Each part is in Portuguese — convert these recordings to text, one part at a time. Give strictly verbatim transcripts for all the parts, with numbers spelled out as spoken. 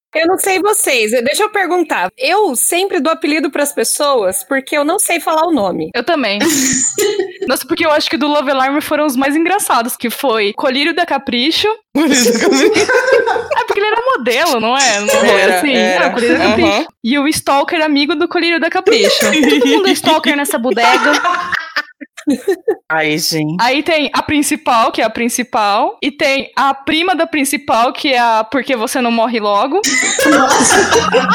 Eu não sei vocês, deixa eu perguntar. Eu sempre dou apelido pras pessoas porque eu não sei falar o nome. Eu também. Nossa, porque eu acho que do Love Alarm foram os mais engraçados, que foi Colírio da Capricho. É porque ele era modelo, não é? Não foi Era, assim? era. Ah, Colírio da Capricho. Uhum. E o Stalker amigo do Colírio da Capricho. Todo mundo é Stalker nessa bodega. Ai, gente. Aí tem a principal, que é a principal. E tem a prima da principal, que é a Porque Você Não Morre Logo. Nossa.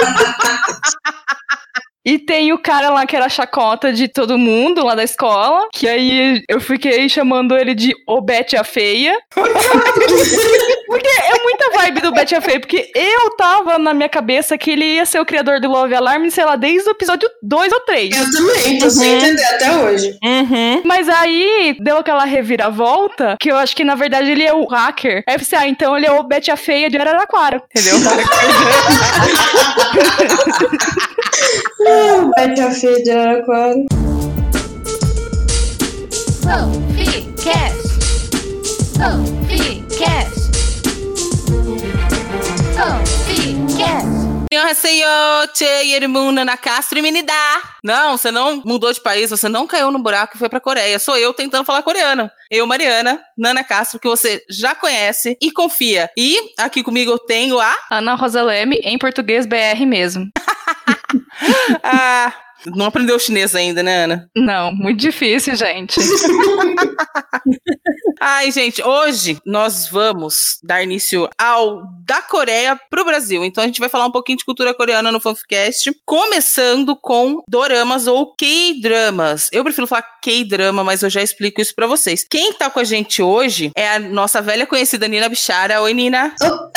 E tem o cara lá que era a chacota de todo mundo lá da escola, que aí eu fiquei chamando ele de O Betty a Feia. Porque é muita vibe do Betty a Feia, porque eu tava na minha cabeça que ele ia ser o criador do Love Alarm, sei lá, desde o episódio dois ou três. Eu também, tô uhum. sem entender até hoje. Uhum. Mas aí deu aquela reviravolta, que eu acho que na verdade ele é o hacker. Aí eu pensei, ah, então ele é o Betty a Feia de Araraquara, entendeu? Betty a Feia de Araraquara. Fanficast. Fanficast. Fanficast. Não, você não mudou de país, você não caiu no buraco e foi pra Coreia. Sou eu tentando falar coreano. Eu, Mariana, Nana Castro, que você já conhece e confia. E aqui comigo eu tenho a... Ana Rosa Leme, em português B R mesmo. Ah... Não aprendeu chinês ainda, né, Ana? Não, muito difícil, gente. Ai, gente, hoje nós vamos dar início ao da Coreia pro Brasil. Então a gente vai falar um pouquinho de cultura coreana no Fanficast, começando com doramas ou K-dramas. Eu prefiro falar K-drama, mas eu já explico isso pra vocês. Quem tá com a gente hoje é a nossa velha conhecida Nina Bichara. Oi, Nina. Opa!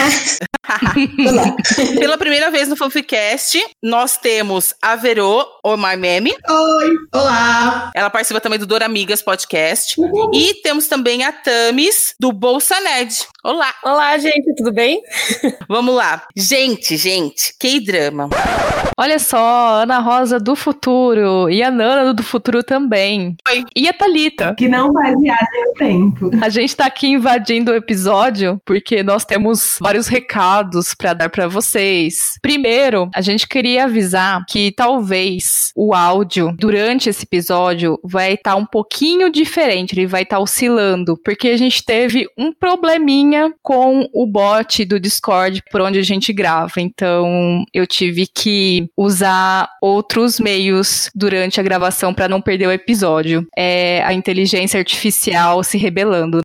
Olá. Pela primeira vez no Fanficast, nós temos a Verô, ou My Meme. Oi, olá. Ela participa também do Doramigas Podcast. Uhum. E temos também a Tamis, do Bolsa Nerd. Olá. Olá, gente, tudo bem? Vamos lá. Gente, gente, K-drama. Olha só, Ana Rosa do futuro. E a Nana do futuro também. Oi. E a Thalita. Que não vai viajar no tempo. A gente tá aqui invadindo o episódio porque nós temos vários recados pra dar pra vocês. Primeiro, a gente queria avisar que talvez o áudio durante esse episódio vai estar tá um pouquinho diferente, ele vai estar tá oscilando, porque a gente teve um probleminha com o bot do Discord por onde a gente grava, então eu tive que usar outros meios durante a gravação para não perder o episódio. É a inteligência artificial se rebelando.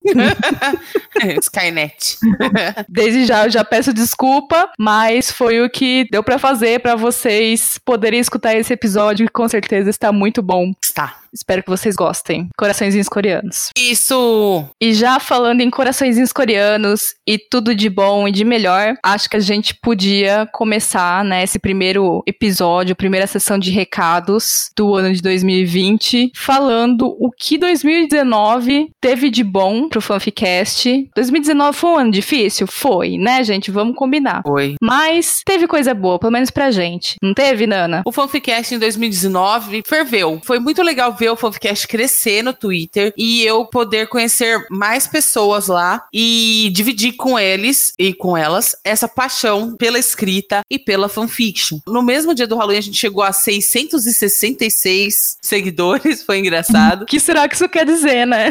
Skynet. Desde já eu já peço desculpa, mas foi o que deu para fazer para vocês poderem escutar esse episódio, que com certeza está muito bom. Está. Espero que vocês gostem. Coraçõezinhos coreanos. Isso! E já falando em coraçõezinhos coreanos e tudo de bom e de melhor, acho que a gente podia começar, né, esse primeiro episódio, primeira sessão de recados do ano de dois mil e vinte, falando o que dois mil e dezenove teve de bom pro Fanficast. dois mil e dezenove foi um ano difícil? Foi, né, gente? Vamos combinar. Foi. Mas teve coisa boa, pelo menos pra gente. Não teve, Nana? O Fanficast em dois mil e dezenove ferveu. Foi muito legal ver o Fanficast crescer no Twitter e eu poder conhecer mais pessoas lá e dividir com eles e com elas essa paixão pela escrita e pela fanfiction. No mesmo dia do Halloween a gente chegou a seiscentos e sessenta e seis seguidores, foi engraçado. O que será que isso quer dizer, né?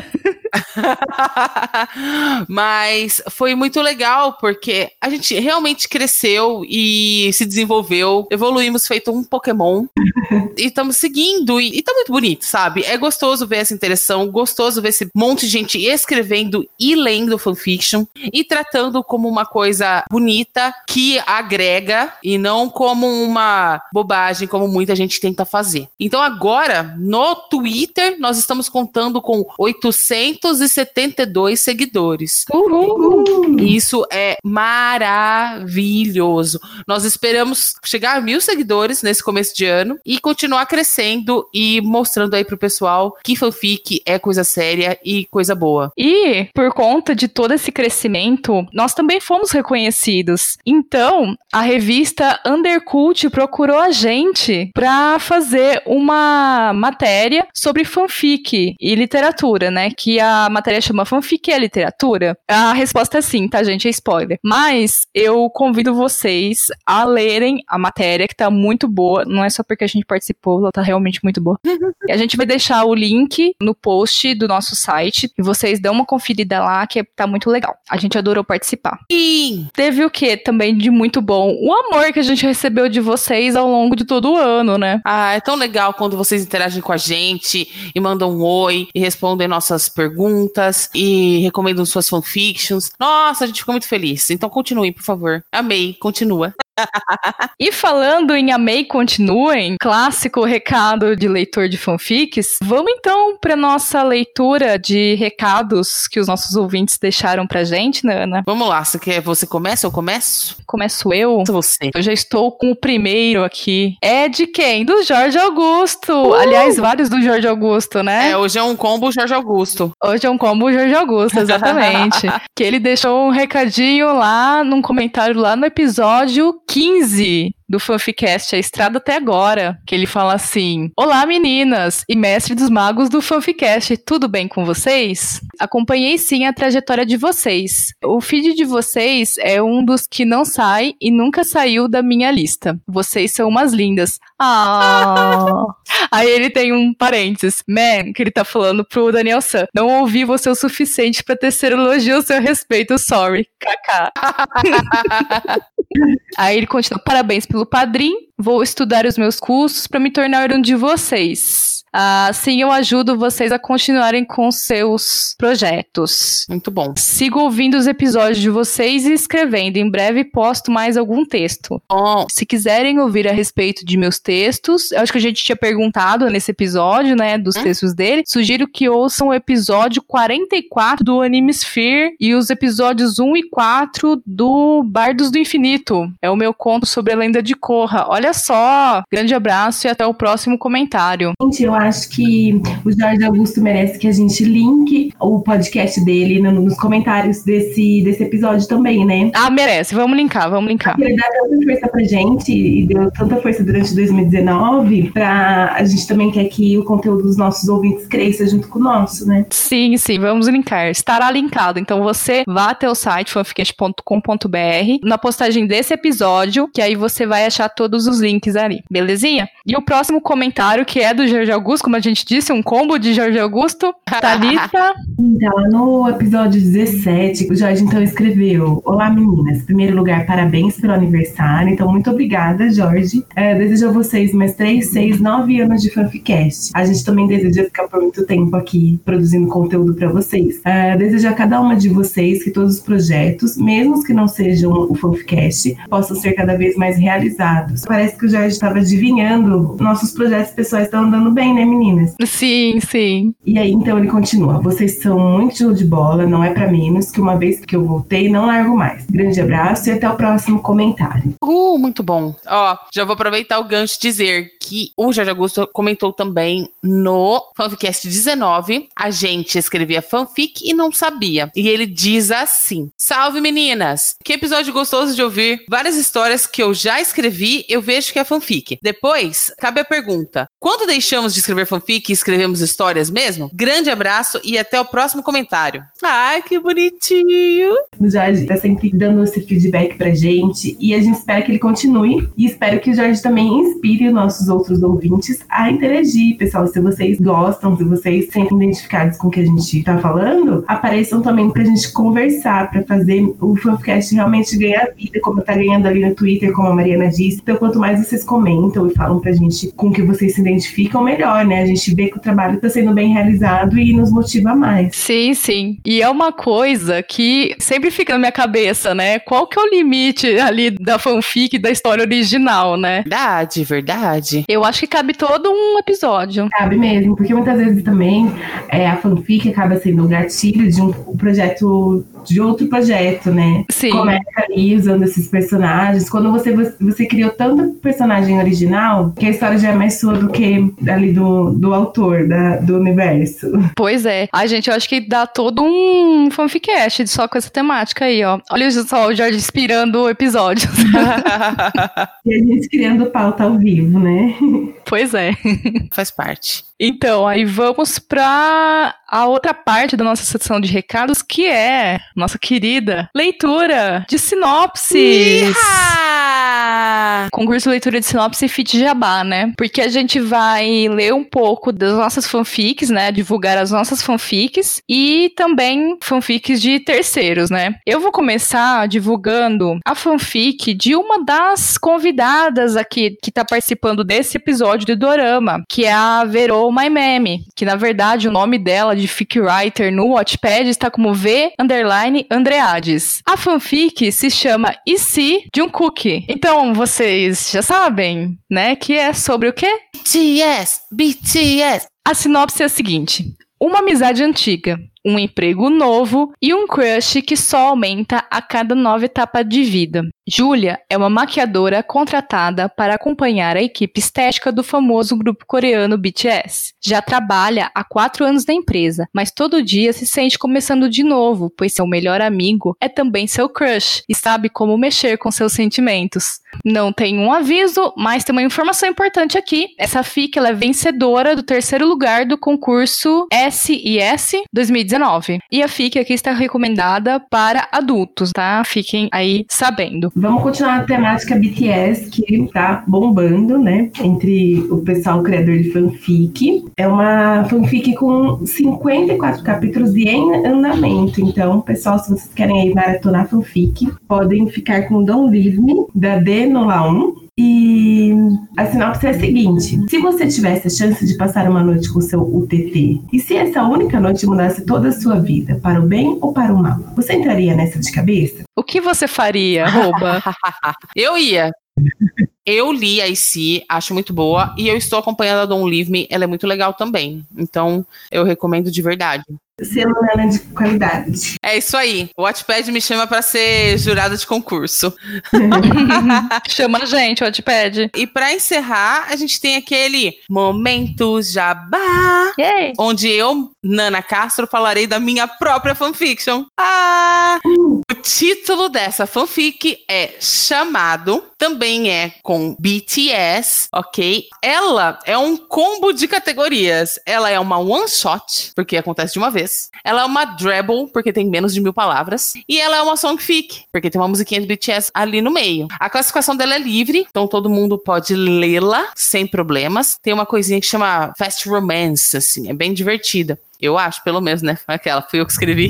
Mas foi muito legal porque a gente realmente cresceu e se desenvolveu, evoluímos feito um Pokémon e estamos seguindo e, e tá muito bonito, sabe? É gostoso ver essa interação, gostoso ver esse monte de gente escrevendo e lendo fanfiction e tratando como uma coisa bonita que agrega e não como uma bobagem como muita gente tenta fazer. Então agora, no Twitter, nós estamos contando com oitocentos e setenta e dois seguidores. Uhul. Isso é maravilhoso. Nós esperamos chegar a mil seguidores nesse começo de ano e continuar crescendo e mostrando aí pro pessoal que fanfic é coisa séria e coisa boa. E, por conta de todo esse crescimento, nós também fomos reconhecidos. Então, a revista Undercult procurou a gente pra fazer uma matéria sobre fanfic e literatura, né? Que a essa matéria chama Fanfic é literatura? A resposta é sim, tá, gente? É spoiler. Mas eu convido vocês a lerem a matéria, que tá muito boa. Não é só porque a gente participou, ela tá realmente muito boa. E a gente vai deixar o link no post do nosso site e vocês dão uma conferida lá, que tá muito legal. A gente adorou participar. Sim. Teve o que também de muito bom? O amor que a gente recebeu de vocês ao longo de todo o ano, né? Ah, é tão legal quando vocês interagem com a gente e mandam um oi e respondem nossas perguntas e recomendam suas fanfictions. Nossa, a gente ficou muito feliz. Então continuem, por favor. Amei, continua. E falando em amei, continuem, clássico recado de leitor de fanfics, vamos então para nossa leitura de recados que os nossos ouvintes deixaram pra gente, né, Ana? Vamos lá, você quer, você começa ou começo? Começo eu? Você. Eu já estou com o primeiro aqui. É de quem? Do Jorge Augusto. Uh! Aliás, vários do Jorge Augusto, né? É, hoje é um combo Jorge Augusto. Hoje é um combo Jorge Augusto, exatamente. Que ele deixou um recadinho lá, num comentário lá no episódio quinze do Fanficast, a estrada até agora, que ele fala assim: olá meninas e mestre dos magos do Fanficast, tudo bem com vocês? Acompanhei sim a trajetória de vocês. O feed de vocês é um dos que não sai e nunca saiu da minha lista. Vocês são umas lindas. Ah! Aí ele tem um parênteses, man, que ele tá falando pro Daniel San. Não ouvi você o suficiente pra tecer elogio ao seu respeito, sorry. Kaká. Aí ele continua, parabéns pelo padrinho, vou estudar os meus cursos para me tornar um de vocês. Assim eu ajudo vocês a continuarem com seus projetos. Muito bom. Sigo ouvindo os episódios de vocês e escrevendo. Em breve posto mais algum texto. Oh. Se quiserem ouvir a respeito de meus textos, eu acho que a gente tinha perguntado nesse episódio, né, dos hum? textos dele. Sugiro que ouçam o episódio quarenta e quatro do Anime Sphere e os episódios um e quatro do Bardos do Infinito. É o meu conto sobre a lenda de Korra. Olha só! Grande abraço e até o próximo comentário. Gente, eu acho que o Jorge Augusto merece que a gente linke o podcast dele no, nos comentários desse, desse episódio também, né? Ah, merece. Vamos linkar, vamos linkar. Ele dá tanta força pra gente e deu tanta força durante dois mil e dezenove, pra a gente também quer que o conteúdo dos nossos ouvintes cresça junto com o nosso, né? Sim, sim, vamos linkar. Estará linkado. Então você vá até o site fanficast ponto com ponto b r na postagem desse episódio, que aí você vai achar todos os links ali. Belezinha? E o próximo comentário, que é do Jorge Augusto, como a gente disse, um combo de Jorge Augusto. Thalita. Então, no episódio dezessete, o Jorge então escreveu: olá meninas, em primeiro lugar, parabéns pelo aniversário. Então, muito obrigada, Jorge. É, desejo a vocês mais três, seis, nove anos de Fanficast. A gente também deseja ficar por muito tempo aqui produzindo conteúdo para vocês. É, desejo a cada uma de vocês que todos os projetos, mesmo os que não sejam o Fanficast, possam ser cada vez mais realizados. Parece que o Jorge estava adivinhando. Nossos projetos pessoais estão andando bem, né, meninas? Sim, sim. E aí, então, ele continua: vocês são muito show de bola, não é pra menos, que uma vez que eu voltei, não largo mais. Grande abraço e até o próximo comentário. Uh, muito bom. Ó, já vou aproveitar o gancho e dizer que o Jorge Augusto comentou também no Fanficast dezenove, a gente escrevia fanfic e não sabia. E ele diz assim: salve meninas! Que episódio gostoso de ouvir. Várias histórias que eu já escrevi, eu vejo que é fanfic. Depois, cabe a pergunta: quando deixamos de escrever fanfic e escrevemos histórias mesmo? Grande abraço e até o próximo comentário. Ai, que bonitinho! O Jorge tá sempre dando esse feedback pra gente e a gente espera que ele continue e espero que o Jorge também inspire os nossos outros ouvintes a interagir. Pessoal, se vocês gostam, se vocês se sentem identificados com o que a gente tá falando, apareçam também pra gente conversar, pra fazer o Fanficast realmente ganhar vida, como tá ganhando ali no Twitter, como a Mariana disse. Então, quanto mais vocês comentam e falam pra gente com que vocês se identificam, melhor, né? A gente vê que o trabalho tá sendo bem realizado e nos motiva mais. Sim, sim. E é uma coisa que sempre fica na minha cabeça, né? Qual que é o limite ali da fanfic, da história original, né? Verdade, verdade. Eu acho que cabe todo um episódio. Cabe mesmo, porque muitas vezes também é, a fanfic acaba sendo o gatilho de um projeto, de outro projeto, né? Sim. Começa ali usando esses personagens. Quando você, você criou tanto personagem original, que a história já é mais sua do que ali do, do autor, da, do universo. Pois é. Ai, gente, eu acho que dá todo um fanficast só com essa temática aí, ó. Olha só o Jorge inspirando episódios. E a gente criando pauta ao vivo, né? Pois é. Faz parte. Então, aí vamos pra a outra parte da nossa sessão de recados, que é nossa querida leitura de sinopses. Iha! Concurso Leitura de Sinopse Fit Jabá, né? Porque a gente vai ler um pouco das nossas fanfics, né? Divulgar as nossas fanfics e também fanfics de terceiros, né? Eu vou começar divulgando a fanfic de uma das convidadas aqui que tá participando desse episódio do Dorama, que é a Vero My Meme, que na verdade o nome dela de fic writer no Wattpad está como V underline Andreades. A fanfic se chama E Se Jungkook. Então vocês já sabem, né, que é sobre o quê? B T S, B T S. A sinopse é a seguinte: uma amizade antiga, um emprego novo e um crush que só aumenta a cada nova etapa de vida. Julia é uma maquiadora contratada para acompanhar a equipe estética do famoso grupo coreano B T S. Já trabalha há quatro anos na empresa, mas todo dia se sente começando de novo, pois seu melhor amigo é também seu crush e sabe como mexer com seus sentimentos. Não tem um aviso, mas tem uma informação importante aqui. Essa fic ela é vencedora do terceiro lugar do concurso S I S dois mil e dezenove. E a fic aqui está recomendada para adultos, tá? Fiquem aí sabendo. Vamos continuar a temática B T S, que tá bombando, né? Entre o pessoal criador de fanfic. É uma fanfic com cinquenta e quatro capítulos e em andamento. Então, pessoal, se vocês querem aí maratonar fanfic, podem ficar com Don't Leave Me, da D Nolaum. E a sinopse é a seguinte: se você tivesse a chance de passar uma noite com seu U T T, e se essa única noite mudasse toda a sua vida, para o bem ou para o mal, você entraria nessa de cabeça? O que você faria, arroba? Eu ia. Eu li a I C, acho muito boa, e eu estou acompanhando a Don't Leave Me, ela é muito legal também. Então, eu recomendo de verdade. Selo Nana de qualidade. É isso aí. O Wattpad me chama pra ser jurada de concurso. Chama a gente, o Wattpad. E pra encerrar, a gente tem aquele Momento Jabá, Yay. onde eu, Nana Castro, falarei da minha própria fanfiction. Ah! O título dessa fanfic é Chamado, também é com B T S, ok? Ela é um combo de categorias. Ela é uma one shot, porque acontece de uma vez. Ela é uma drabble, porque tem menos de mil palavras. E ela é uma songfic, porque tem uma musiquinha de B T S ali no meio. A classificação dela é livre, então todo mundo pode lê-la sem problemas. Tem uma coisinha que chama Fast Romance, assim, é bem divertida. Eu acho, pelo menos, né? Aquela, fui eu que escrevi.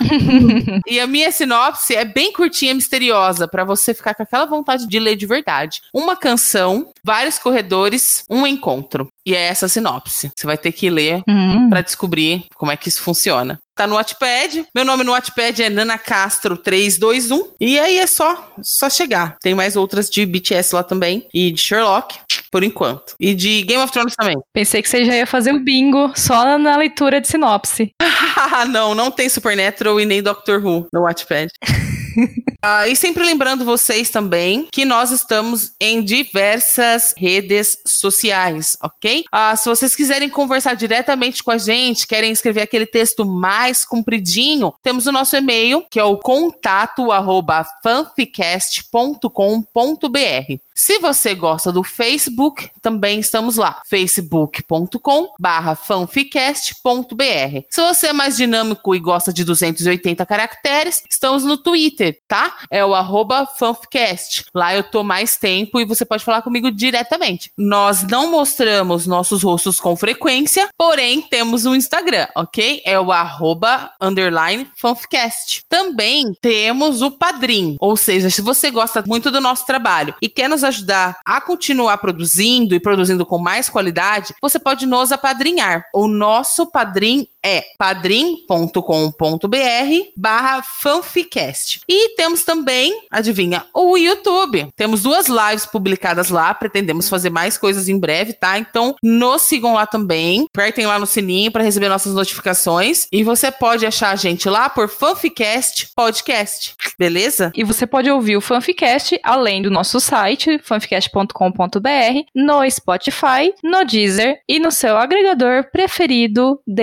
E a minha sinopse é bem curtinha, misteriosa, pra você ficar com aquela vontade de ler de verdade. Uma canção, vários corredores, um encontro. E é essa a sinopse. Você vai ter que ler Hum. pra descobrir como é que isso funciona. Tá no Wattpad. Meu nome no Wattpad é Nana Castro três dois um. E aí é só, só chegar. Tem mais outras de B T S lá também. E de Sherlock, por enquanto. E de Game of Thrones também. Pensei que você já ia fazer o bingo só na leitura de sinopse. Não, não tem Supernatural e nem Doctor Who no Wattpad. Ah, e sempre lembrando vocês também que nós estamos em diversas redes sociais, ok? Ah, se vocês quiserem conversar diretamente com a gente, querem escrever aquele texto mais compridinho, temos o nosso e-mail, que é o contato arroba fanficast ponto com ponto br. Se você gosta do Facebook, também estamos lá, facebook ponto com barra fanficast ponto br. Se você é mais dinâmico e gosta de duzentos e oitenta caracteres, estamos no Twitter, tá? É o arroba fanficast. Lá eu tô mais tempo e você pode falar comigo diretamente. Nós não mostramos nossos rostos com frequência, porém temos um Instagram, ok? É o arroba underline fanficast. Também temos o Padrim, ou seja, se você gosta muito do nosso trabalho e quer nos ajudar a continuar produzindo e produzindo com mais qualidade, você pode nos apadrinhar. O nosso Padrim é padrim ponto com ponto br barra fanficast. E temos também, adivinha, o YouTube. Temos duas lives publicadas lá, pretendemos fazer mais coisas em breve, tá? Então, nos sigam lá também, apertem lá no sininho para receber nossas notificações e você pode achar a gente lá por Fanficast Podcast, beleza? E você pode ouvir o Fanficast além do nosso site, fanficast ponto com ponto br, no Spotify, no Deezer e no seu agregador preferido de podcast.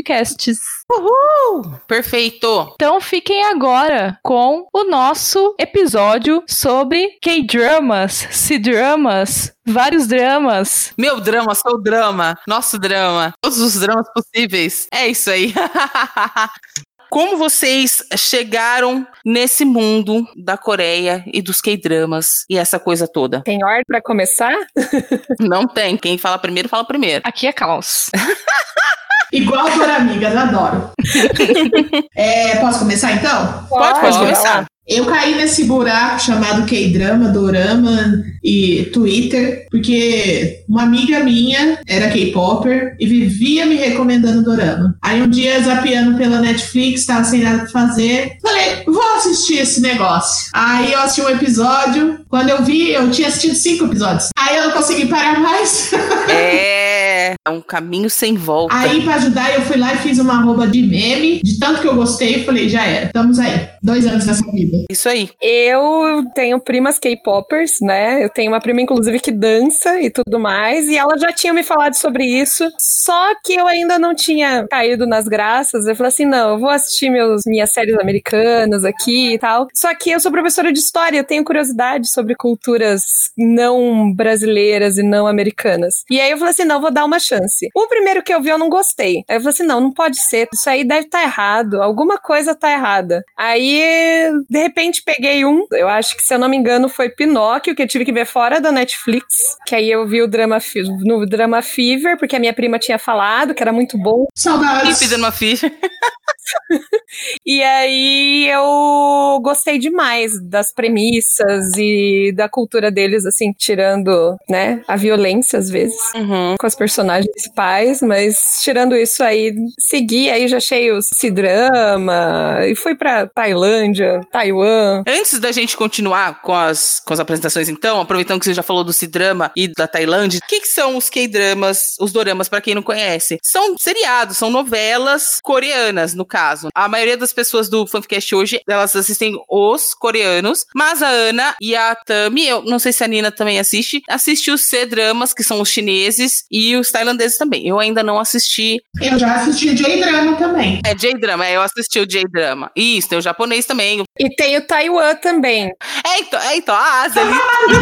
podcasts. Uhul! Perfeito! Então fiquem agora com o nosso episódio sobre K-dramas, C-dramas, vários dramas. Meu drama, seu drama, nosso drama, todos os dramas possíveis. É isso aí. Como vocês chegaram nesse mundo da Coreia e dos K-dramas e essa coisa toda? Tem ordem pra começar? Não tem. Quem fala primeiro, fala primeiro. Aqui é caos. Igual por amigas, adoro. É, posso começar então? Pode, pode começar. Eu caí nesse buraco chamado K-drama, dorama e Twitter, porque uma amiga minha era K-popper e vivia me recomendando dorama. Aí um dia, zapeando pela Netflix, tava sem nada pra fazer, falei, vou assistir esse negócio. Aí eu assisti um episódio, quando eu vi, eu tinha assistido cinco episódios. Aí eu não consegui parar mais. É, é um caminho sem volta. Aí, pra ajudar, eu fui lá e fiz uma arroba de meme, de tanto que eu gostei, falei, já era, estamos aí. Dois anos nessa vida. Isso aí. Eu tenho primas K-popers, né? Eu tenho uma prima, inclusive, que dança e tudo mais. E ela já tinha me falado sobre isso. Só que eu ainda não tinha caído nas graças. Eu falei assim, não, eu vou assistir meus, minhas séries americanas aqui e tal. Só que eu sou professora de história. Eu tenho curiosidade sobre culturas não brasileiras e não americanas. E aí eu falei assim, não, vou dar uma chance. O primeiro que eu vi eu não gostei. Aí eu falei assim, não, não pode ser. Isso aí deve estar errado. Alguma coisa tá errada. Aí, de repente, peguei um, eu acho que, se eu não me engano, foi Pinóquio, que eu tive que ver fora da Netflix, que aí eu vi o drama, no Drama Fever, porque a minha prima tinha falado que era muito bom. Saudades. E Drama Fever. E aí eu gostei demais das premissas e da cultura deles, assim, tirando, né, a violência às vezes, Uhum. com as personagens principais, mas tirando isso aí, segui, aí já achei o C-drama e fui pra Tailândia, Taiwan. Antes da gente continuar com as, com as apresentações, então, aproveitando que você já falou do C-drama e da Tailândia, o que, que são os K-dramas, os doramas, pra quem não conhece? São seriados, são novelas coreanas, no caso. A maioria das pessoas do Fanficast hoje, elas assistem os coreanos, mas a Ana e a Tami, eu não sei se a Nina também assiste, assiste os C-dramas, que são os chineses, e os tailandeses também. Eu ainda não assisti. Eu já assisti J-drama também. É J-drama, é, eu assisti o J-drama. Isso, tem o japonês também. E tem o Taiwan também. É, então, é, então a Ásia ali.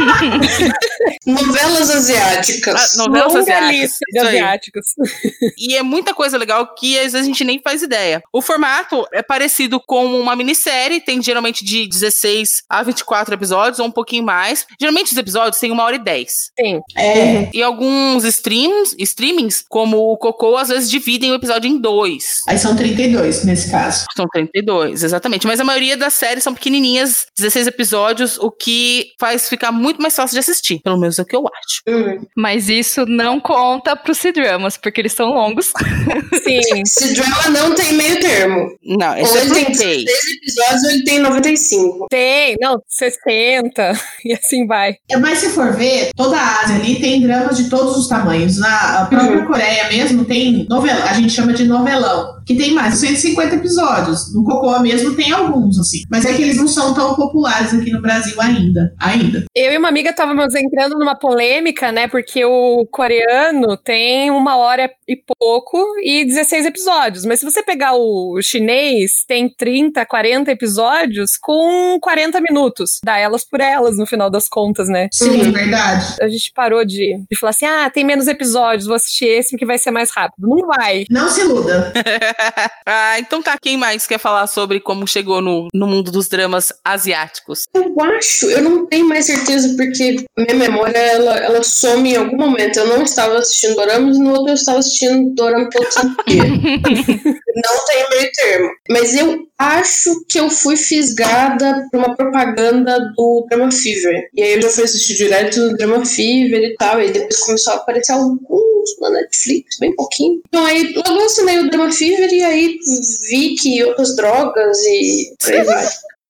Novelas asiáticas. Ah, novelas Longa asiáticas. lista de Isso aí. asiáticos. E é muita coisa legal que às vezes a gente nem faz ideia. O formato é parecido com uma minissérie, tem geralmente de dezesseis a vinte e quatro episódios, ou um pouquinho mais. Geralmente os episódios têm uma hora e dez. Sim. É. E alguns streams, streamings, como o Cocô, às vezes dividem o episódio em dois. Aí são trinta e dois nesse caso. São trinta e dois, exatamente. Mas a maioria das séries são pequenininhas, dezesseis episódios, o que faz ficar muito mais fácil de assistir. Pelo menos é o que eu acho. Hum. Mas isso não conta pros C-dramas, porque eles são longos. Sim. Esse drama não tem meio termo. Não, esse Ou é ele por tem três. dez episódios ou ele tem noventa e cinco. Tem, não, sessenta, e assim vai. É, mas se for ver, toda a Ásia ali tem dramas de todos os tamanhos. Na a própria Uhum. Coreia mesmo tem novela, a gente chama de novelão, que tem mais de cento e cinquenta episódios. No Cocoa mesmo tem alguns, assim. Mas é que eles não são tão populares aqui no Brasil ainda. Ainda. Eu e uma amiga estávamos entrando numa polêmica, né? Porque o coreano tem uma hora e pouco e dezesseis episódios. Mas se você pegar o chinês, tem trinta, quarenta episódios com quarenta minutos. Dá elas por elas, no final das contas, né? Sim, verdade. A gente parou de, de falar assim, ah, tem menos episódios, vou assistir esse porque vai ser mais rápido. Não vai. Não se iluda. Ah, então tá, quem mais quer falar sobre como chegou no, no mundo dos dramas asiáticos? Eu acho, eu não tenho mais certeza porque minha memória ela, ela some em algum momento. Eu não estava assistindo doramas e no outro eu estava assistindo dorama todo santo dia. Não tem meio termo. Mas eu acho que eu fui fisgada por uma propaganda do Drama Fever. E aí eu já fui assistir direto no Drama Fever e tal. E depois começou a aparecer alguns na Netflix, bem pouquinho. Então aí logo eu assinei o Drama Fever e aí vi que outras drogas e por aí vai.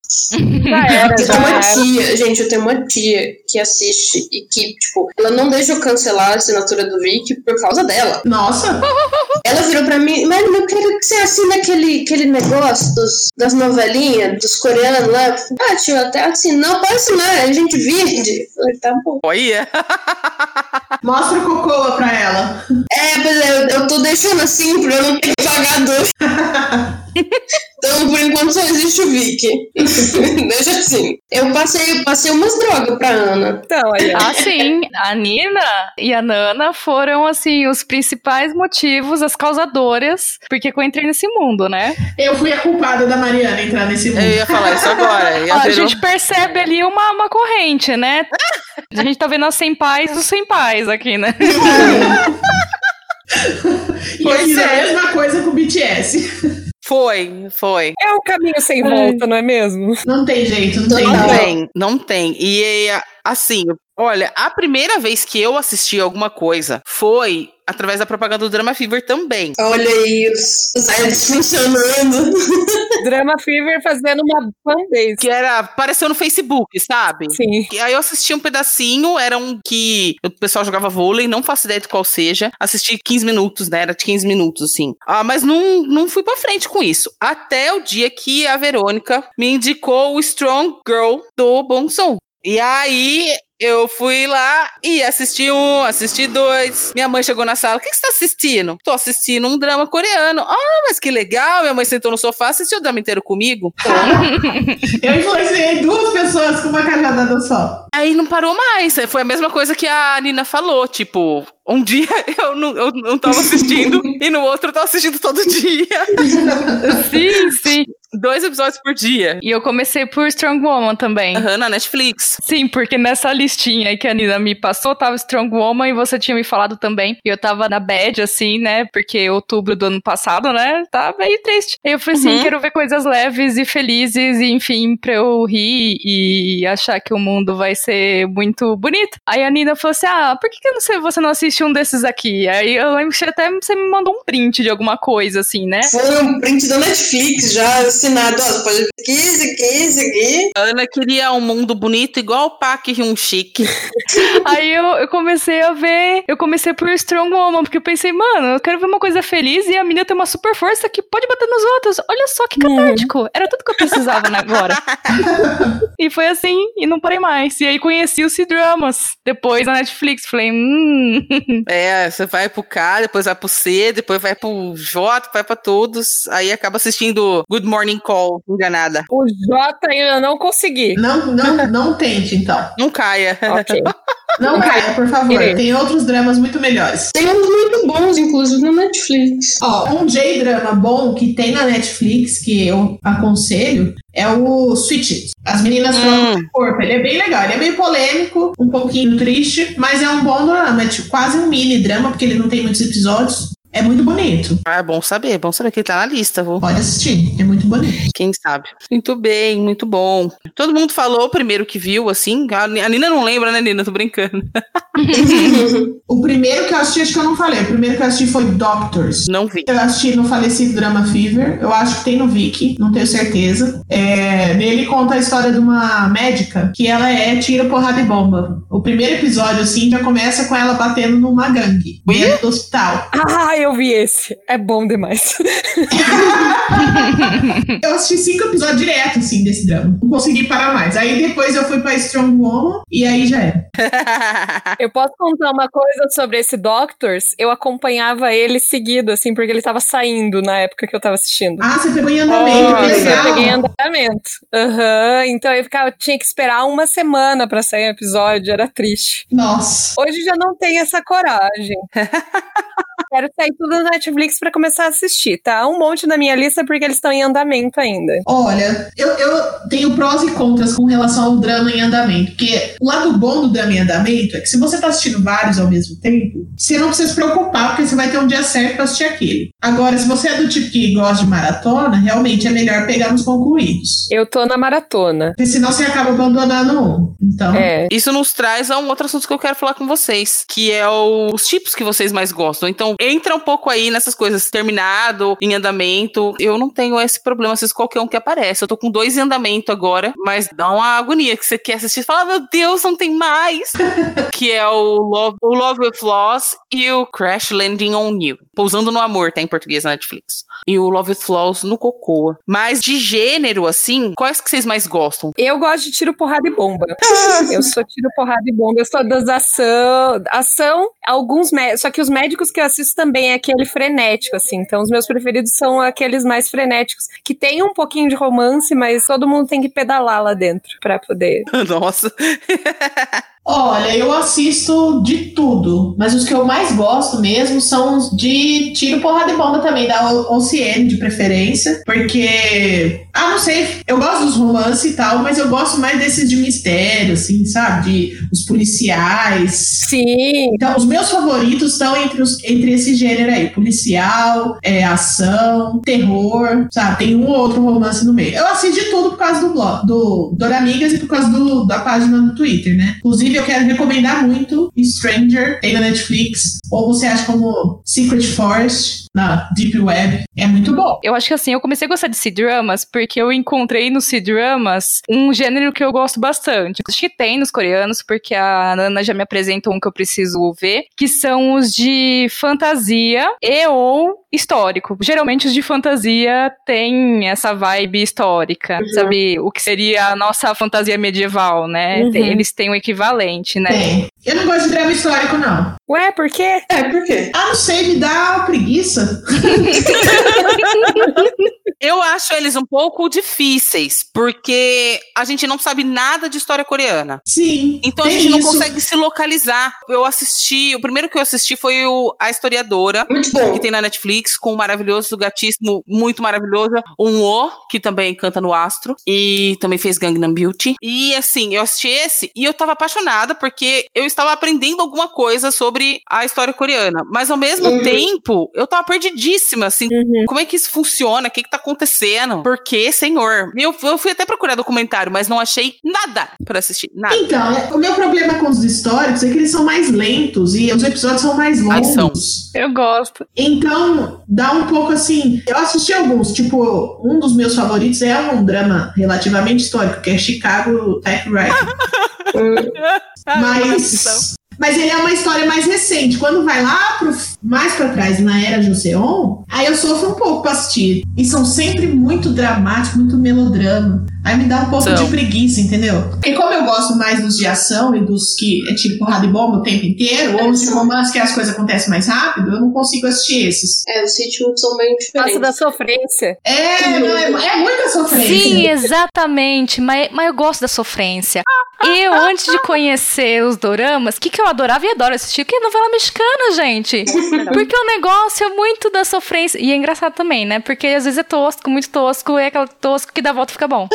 Já era, Eu já tenho uma era. tia, gente, eu tenho uma tia que assiste e que, tipo, ela não deixa eu cancelar a assinatura do Viki por causa dela. Nossa, Ela virou pra mim, mas eu quero que você assine aquele, aquele negócio dos, das novelinhas, dos coreanos lá. Ah, tio, até assim, não, pode assinar, é gente verde. Eu falei, tá bom. Olha. mostra o Cocoa pra ela. É, mas eu, eu tô deixando assim pra eu não ter que pagar dois. Então, por enquanto, só existe o Viki. Deixa assim. Eu passei, passei umas drogas pra Ana. Então, aí, ó. Ah, sim. A Nina e a Nana foram, assim, os principais motivos, as causadoras, porque que eu entrei nesse mundo, né? Eu fui a culpada da Mariana entrar nesse mundo. Eu ia falar isso agora. Ia Ó, a ver gente percebe ali uma, uma corrente, né? A gente tá vendo as sem pais dos sem pais aqui, né? E eu Pois fiz a é. mesma coisa com o B T S. Foi, foi. É um caminho sem volta, não é mesmo? Não tem jeito, não tem Não Total. jeito. tem, não tem. E assim, olha, a primeira vez que eu assisti alguma coisa foi através da propaganda do Drama Fever também. Olha aí, os, os ads funcionando. Drama Fever fazendo uma fanbase. Que era, apareceu no Facebook, sabe? Sim. E aí eu assisti um pedacinho, era um que o pessoal jogava vôlei, não faço ideia de qual seja. Assisti quinze minutos, né? Era de quinze minutos, assim. Ah, mas não, não fui pra frente com isso. Até o dia que a Verônica me indicou o Strong Girl do Bong Joon. E aí eu fui lá e assisti um, assisti dois. Minha mãe chegou na sala, o que, que você tá assistindo? Tô assistindo um drama coreano. Ah, mas que legal. Minha mãe sentou no sofá, assistiu o drama inteiro comigo. Eu influenciei duas pessoas com uma cajadada só. Aí não parou mais. Foi a mesma coisa que a Nina falou. Tipo, um dia eu não, eu não tava assistindo e no outro eu tava assistindo todo dia. Sim, sim. Dois episódios por dia. E eu comecei por Strong Woman também. Aham, na Netflix. Sim, porque nessa listinha aí que a Nina me passou, tava Strong Woman e você tinha me falado também. E eu tava na bad, assim, né? Porque outubro do ano passado, né? Tá meio triste. Aí eu falei assim, Uhum. quero ver coisas leves e felizes, e enfim, pra eu rir e achar que o mundo vai ser muito bonito. Aí a Nina falou assim, ah, por que, que eu não sei, você não assiste um desses aqui? Aí eu lembro que até você me mandou um print de alguma coisa, assim, né? Foi um print da Netflix já assinado. Ó, você pode ver aqui, esse aqui, esse aqui. A Ana queria um mundo bonito igual o Park Hyun-sik. Aí eu, eu comecei a ver, eu comecei por Strong Woman, porque eu pensei, mano, eu quero ver uma coisa feliz e a menina tem uma super força que pode bater nos outros. Olha só que catártico. Era tudo que eu precisava né, agora. E foi assim, e não parei mais. E aí conheci os C-Dramas. Depois na Netflix, falei, hum. É, você vai pro K, depois vai pro C, depois vai pro J, vai pra todos. Aí acaba assistindo Good Morning Call, enganada. O Jota ainda não consegui. Não, não, não tente, então. Não caia. Ok. Não caia, por favor. Querer. Tem outros dramas muito melhores. Tem uns muito bons, inclusive, na Netflix. Ó, um J-drama bom que tem na Netflix, que eu aconselho, é o Switch It. As meninas falam Hum. do corpo. Ele é bem legal. Ele é meio polêmico, um pouquinho triste, mas é um bom drama. É tipo, quase um mini drama, porque ele não tem muitos episódios. É muito bonito. Ah, é bom saber, é bom saber que ele tá na lista, vou. Pode assistir. É muito bonito. Quem sabe? Muito bem, muito bom. Todo mundo falou primeiro que viu, assim. A a Nina não lembra, né, Nina? Tô brincando. O primeiro que eu assisti, acho que eu não falei. O primeiro que eu assisti foi Doctors. Não vi. Eu assisti no falecido Drama Fever. Eu acho que tem no Viki, não tenho certeza. É, nele conta a história de uma médica que ela é tiro, porrada e bomba. O primeiro episódio, assim, já começa com ela batendo numa gangue Ui? dentro do hospital. Ah, eu vi esse. É bom demais. Eu assisti cinco episódios direto, assim, desse drama. Não consegui parar mais. Aí depois eu fui pra Strong Woman e aí já era. Eu posso contar uma coisa sobre esse Doctors? Eu acompanhava ele seguido, assim, porque ele tava saindo na época que eu tava assistindo. Ah, você pegou em andamento, Olha, que Eu legal. peguei em andamento. Aham. Então eu ficava, tinha que esperar uma semana pra sair um episódio, era triste. Nossa. Hoje já não tenho essa coragem. Quero sair tudo na Netflix pra começar a assistir, tá? Um monte na minha lista porque eles estão em andamento ainda. Olha, eu, eu tenho prós e contras com relação ao drama em andamento. Porque o lado bom do drama em andamento é que se você tá assistindo vários ao mesmo tempo, você não precisa se preocupar, porque você vai ter um dia certo pra assistir aquele. Agora, se você é do tipo que gosta de maratona, realmente é melhor pegar nos concluídos. Eu tô na maratona. Porque senão você acaba abandonando um. Então, É. Isso nos traz a um outro assunto que eu quero falar com vocês, que é o- os tipos que vocês mais gostam. Então, entra um pouco aí nessas coisas, terminado, em andamento. Eu não tenho esse problema, assisto qualquer um que aparece. Eu tô com dois em andamento agora, mas dá uma agonia que você quer assistir e fala, meu Deus, não tem mais. Que é o Love, o Love with Flaws e o Crash Landing on You. Pousando no Amor, tá em português na Netflix. E o Love with Flaws no Cocô. Mas de gênero, assim, quais que vocês mais gostam? Eu gosto de tiro, porrada e bomba. Eu sou tiro, porrada e bomba. Eu sou das ação. Ação, alguns médicos. Só que os médicos que eu assisto também é aquele frenético, assim. Então, os meus preferidos são aqueles mais frenéticos, que tem um pouquinho de romance, mas todo mundo tem que pedalar lá dentro pra poder. Nossa. Olha, eu assisto de tudo, mas os que eu mais gosto mesmo são os de tiro, porrada e bomba também, da O C N de preferência, porque, ah, não sei, eu gosto dos romances e tal, mas eu gosto mais desses de mistério, assim, sabe, de os policiais. Sim. Então, os meus favoritos estão entre, os, entre esse gênero aí, policial, é, ação, terror, sabe, tem um ou outro romance no meio. Eu assisto de tudo por causa do blog, do Doramigas e por causa do, da página do Twitter, né? Inclusive, eu quero recomendar muito Stranger, aí na Netflix, ou você acha como Secret Forest, na Deep Web. É muito bom. Eu acho que assim, eu comecei a gostar de C-Dramas porque eu encontrei nos C-Dramas um gênero que eu gosto bastante. Acho que tem nos coreanos, porque a Nana já me apresentou um que eu preciso ver, que são os de fantasia e ou histórico. Geralmente os de fantasia têm essa vibe histórica, uhum. Sabe? O que seria a nossa fantasia medieval, né? Uhum. Eles têm um equivalente, né? Tem. Eu não gosto de drama histórico, não. Ué, por quê? É, por quê? Ah, não sei, me dá preguiça. Eu acho eles um pouco difíceis, porque a gente não sabe nada de história coreana. Sim. Então a gente não isso. consegue se localizar. Eu assisti, o primeiro que eu assisti foi o A Historiadora, muito bom. Que tem na Netflix, com o maravilhoso, gatíssimo, muito maravilhoso, um O, que também canta no Astro, e também fez Gangnam Beauty. E assim, eu assisti esse, e eu tava apaixonada, porque eu estava aprendendo alguma coisa sobre a história coreana. Mas ao mesmo uhum. tempo, eu tava perdidíssima, assim, uhum. como é que isso funciona? O que que tá acontecendo? Por quê, senhor? Eu, eu fui até procurar documentário, mas não achei nada pra assistir, nada. Então, o meu problema com os históricos é que eles são mais lentos e os episódios são mais longos. São. Eu gosto. Então, dá um pouco assim... Eu assisti alguns, tipo, um dos meus favoritos é um drama relativamente histórico, que é Chicago Typewriter. Mas... Mas ele é uma história mais recente. Quando vai lá pro, mais pra trás, na era Joseon, aí eu sofro um pouco pra assistir. E são sempre muito dramáticos, muito melodrama. Aí me dá um pouco então. de preguiça, entendeu? Porque como eu gosto mais dos de ação e dos que é tipo porrada e bomba o tempo inteiro, ou os de romance que as coisas acontecem mais rápido, eu não consigo assistir esses. É, os ritmos são bem diferentes. Passa da sofrência. É, não, é, é muita sofrência. Sim, exatamente. Mas, mas eu gosto da sofrência. Eu, antes de conhecer os doramas, o que, que eu adorava e adoro assistir? Que é novela mexicana, gente. Porque o negócio é muito da sofrência. E é engraçado também, né? Porque às vezes é tosco, muito tosco, é aquela tosco que dá volta e fica bom.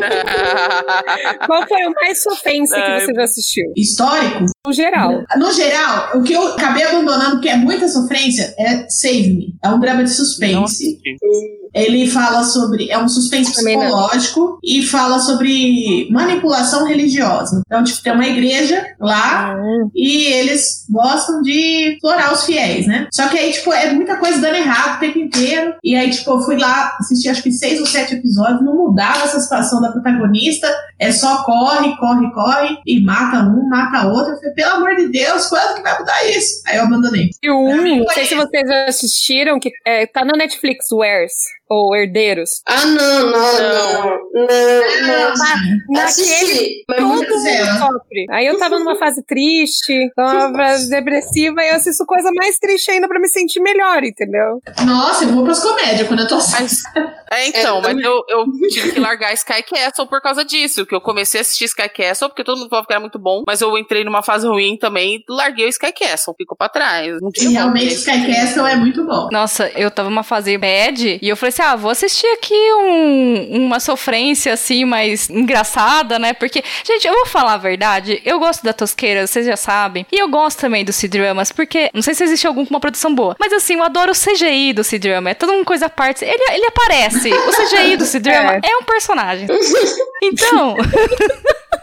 Qual foi o mais sofrência que você já assistiu? Histórico? No geral. No geral, o que eu acabei abandonando, que é muita sofrência, é Save Me. É um drama de suspense. Ele fala sobre... É um suspense psicológico e fala sobre manipulação religiosa. Então, tipo, tem uma igreja lá uhum. e eles gostam de explorar os fiéis, né? Só que aí, tipo, é muita coisa dando errado o tempo inteiro. E aí, tipo, eu fui lá assistir acho que seis ou sete episódios, não mudava essa situação da protagonista. É só corre, corre, corre e mata um, mata outro. Eu falei, pelo amor de Deus, quando que vai mudar isso? Aí eu abandonei. E o um, não sei se vocês já assistiram, que é, tá na Netflix, Wares. Ou Herdeiros. Ah, não, não, não. Não, não. não. Assisti. Todo mundo sofre. Aí eu tava numa fase triste, numa fase depressiva, e eu assisto coisa mais triste ainda pra me sentir melhor, entendeu? Nossa, eu vou pras comédias quando eu tô assistindo. É, então, é, mas eu, eu tive que largar Sky Castle por causa disso, que eu comecei a assistir Sky Castle, porque todo mundo falava que era muito bom, mas eu entrei numa fase ruim também e larguei o Sky Castle, ficou pra trás. Não tinha e realmente Sky Castle é muito bom. Nossa, eu tava numa fase bad, e eu falei assim, ah, vou assistir aqui um, uma sofrência, assim, mais engraçada, né? Porque, gente, eu vou falar a verdade, eu gosto da tosqueira, vocês já sabem, e eu gosto também dos C-Dramas, porque, não sei se existe algum com uma produção boa, mas assim, eu adoro o C G I do C-Drama, é toda uma coisa à parte, ele, ele aparece, o C G I do C-Drama é. é um personagem. Então...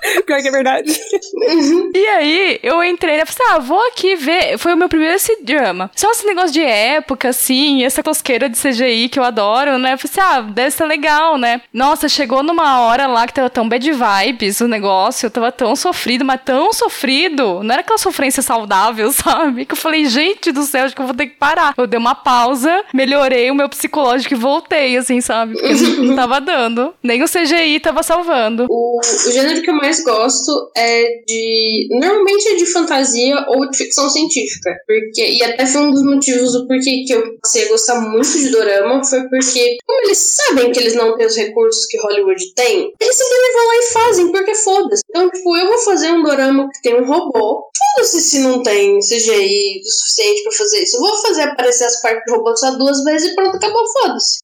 Pior que é verdade. Uhum. E aí, eu entrei, né? Falei, ah, vou aqui ver. Foi o meu primeiro esse drama. Só esse negócio de época, assim, essa tosqueira de C G I que eu adoro, né? Eu falei assim, ah, deve ser legal, né? Nossa, chegou numa hora lá que tava tão bad vibes o negócio, eu tava tão sofrido, mas tão sofrido. Não era aquela sofrência saudável, sabe? Que eu falei, gente do céu, acho que eu vou ter que parar. Eu dei uma pausa, melhorei o meu psicológico e voltei, assim, sabe? Porque não tava dando. Nem o C G I tava salvando. O, o gênero que eu mais gosto é de... Normalmente é de fantasia ou de ficção científica. Porque, e até foi um dos motivos do porquê que eu passei a gostar muito de dorama, foi porque, como eles sabem que eles não têm os recursos que Hollywood tem, eles simplesmente vão lá e fazem, porque foda-se. Então, tipo, eu vou fazer um dorama que tem um robô, foda-se se não tem C G I o suficiente pra fazer isso. Eu vou fazer aparecer as partes do robô só duas vezes e pronto, acabou, foda-se.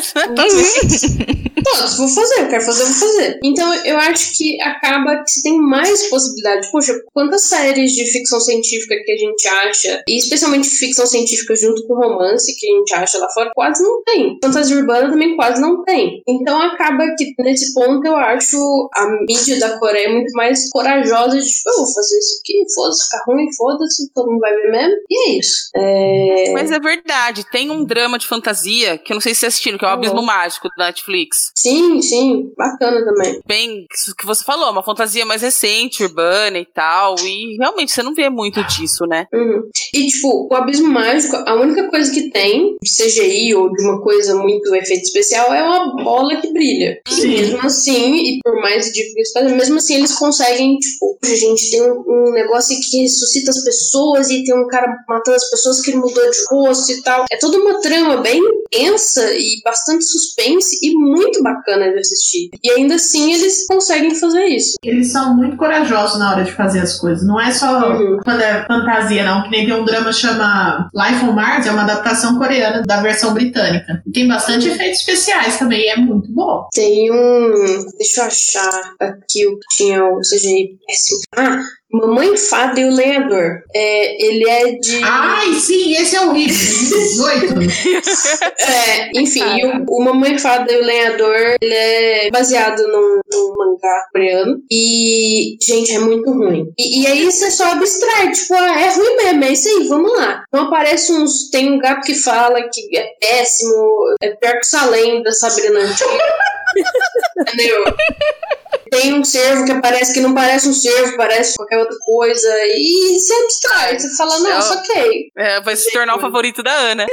Todos, vou fazer, eu quero fazer, eu vou fazer. Então, eu acho que acaba que se tem mais possibilidade. Poxa, quantas séries de ficção científica que a gente acha, e especialmente ficção científica junto com romance que a gente acha lá fora, quase não tem. Fantasia urbana também quase não tem. Então, acaba que nesse ponto eu acho a mídia da Coreia muito mais corajosa de, tipo, eu vou fazer isso aqui, foda-se, ficar ruim, foda-se, todo mundo vai ver mesmo. E é isso. É... Mas é verdade, tem um drama de fantasia, que eu não sei se vocês assistiram, que é o Abismo Mágico da Netflix. Sim, sim, bacana também. Bem, isso que você falou, uma fantasia mais recente, urbana e tal, e realmente você não vê muito disso, né? Uhum. E tipo, o Abismo Mágico, a única coisa que tem de C G I ou de uma coisa muito efeito especial é uma bola que brilha. Sim. E mesmo assim, e por mais ridículo que isso faça, mesmo assim eles conseguem, tipo, a gente tem um, um negócio que ressuscita as pessoas e tem um cara matando as pessoas que ele mudou de rosto e tal. É toda uma trama bem intensa e bastante suspense e muito bacana de assistir. E ainda assim eles conseguem fazer isso. Eles são muito corajosos na hora de fazer as coisas. Não é só uhum. quando é fantasia, não. Que nem tem um drama que chama Life on Mars, é uma adaptação coreana da versão britânica. E tem bastante efeitos especiais também, é muito bom. Tem um... Deixa eu achar aqui o que tinha o C G I péssimo. Ah! Mamãe Fada e o Lenhador. É, ele é de... Ai, sim, esse é horrível. dezoito. É, enfim, ah, e o, o Mamãe Fada e o Lenhador, ele é baseado num, num mangá coreano. E, gente, é muito ruim. E, e aí você só abstrai, tipo, ah, é ruim mesmo, é isso aí, vamos lá. Então aparece uns... Tem um gato que fala que é péssimo, é pior que Salem da Sabrina Antiga. Entendeu? Tem um cervo que parece que não parece um cervo, parece qualquer outra coisa. E você abstrai, você fala, nossa, ok. É, vai se tornar o favorito da Ana.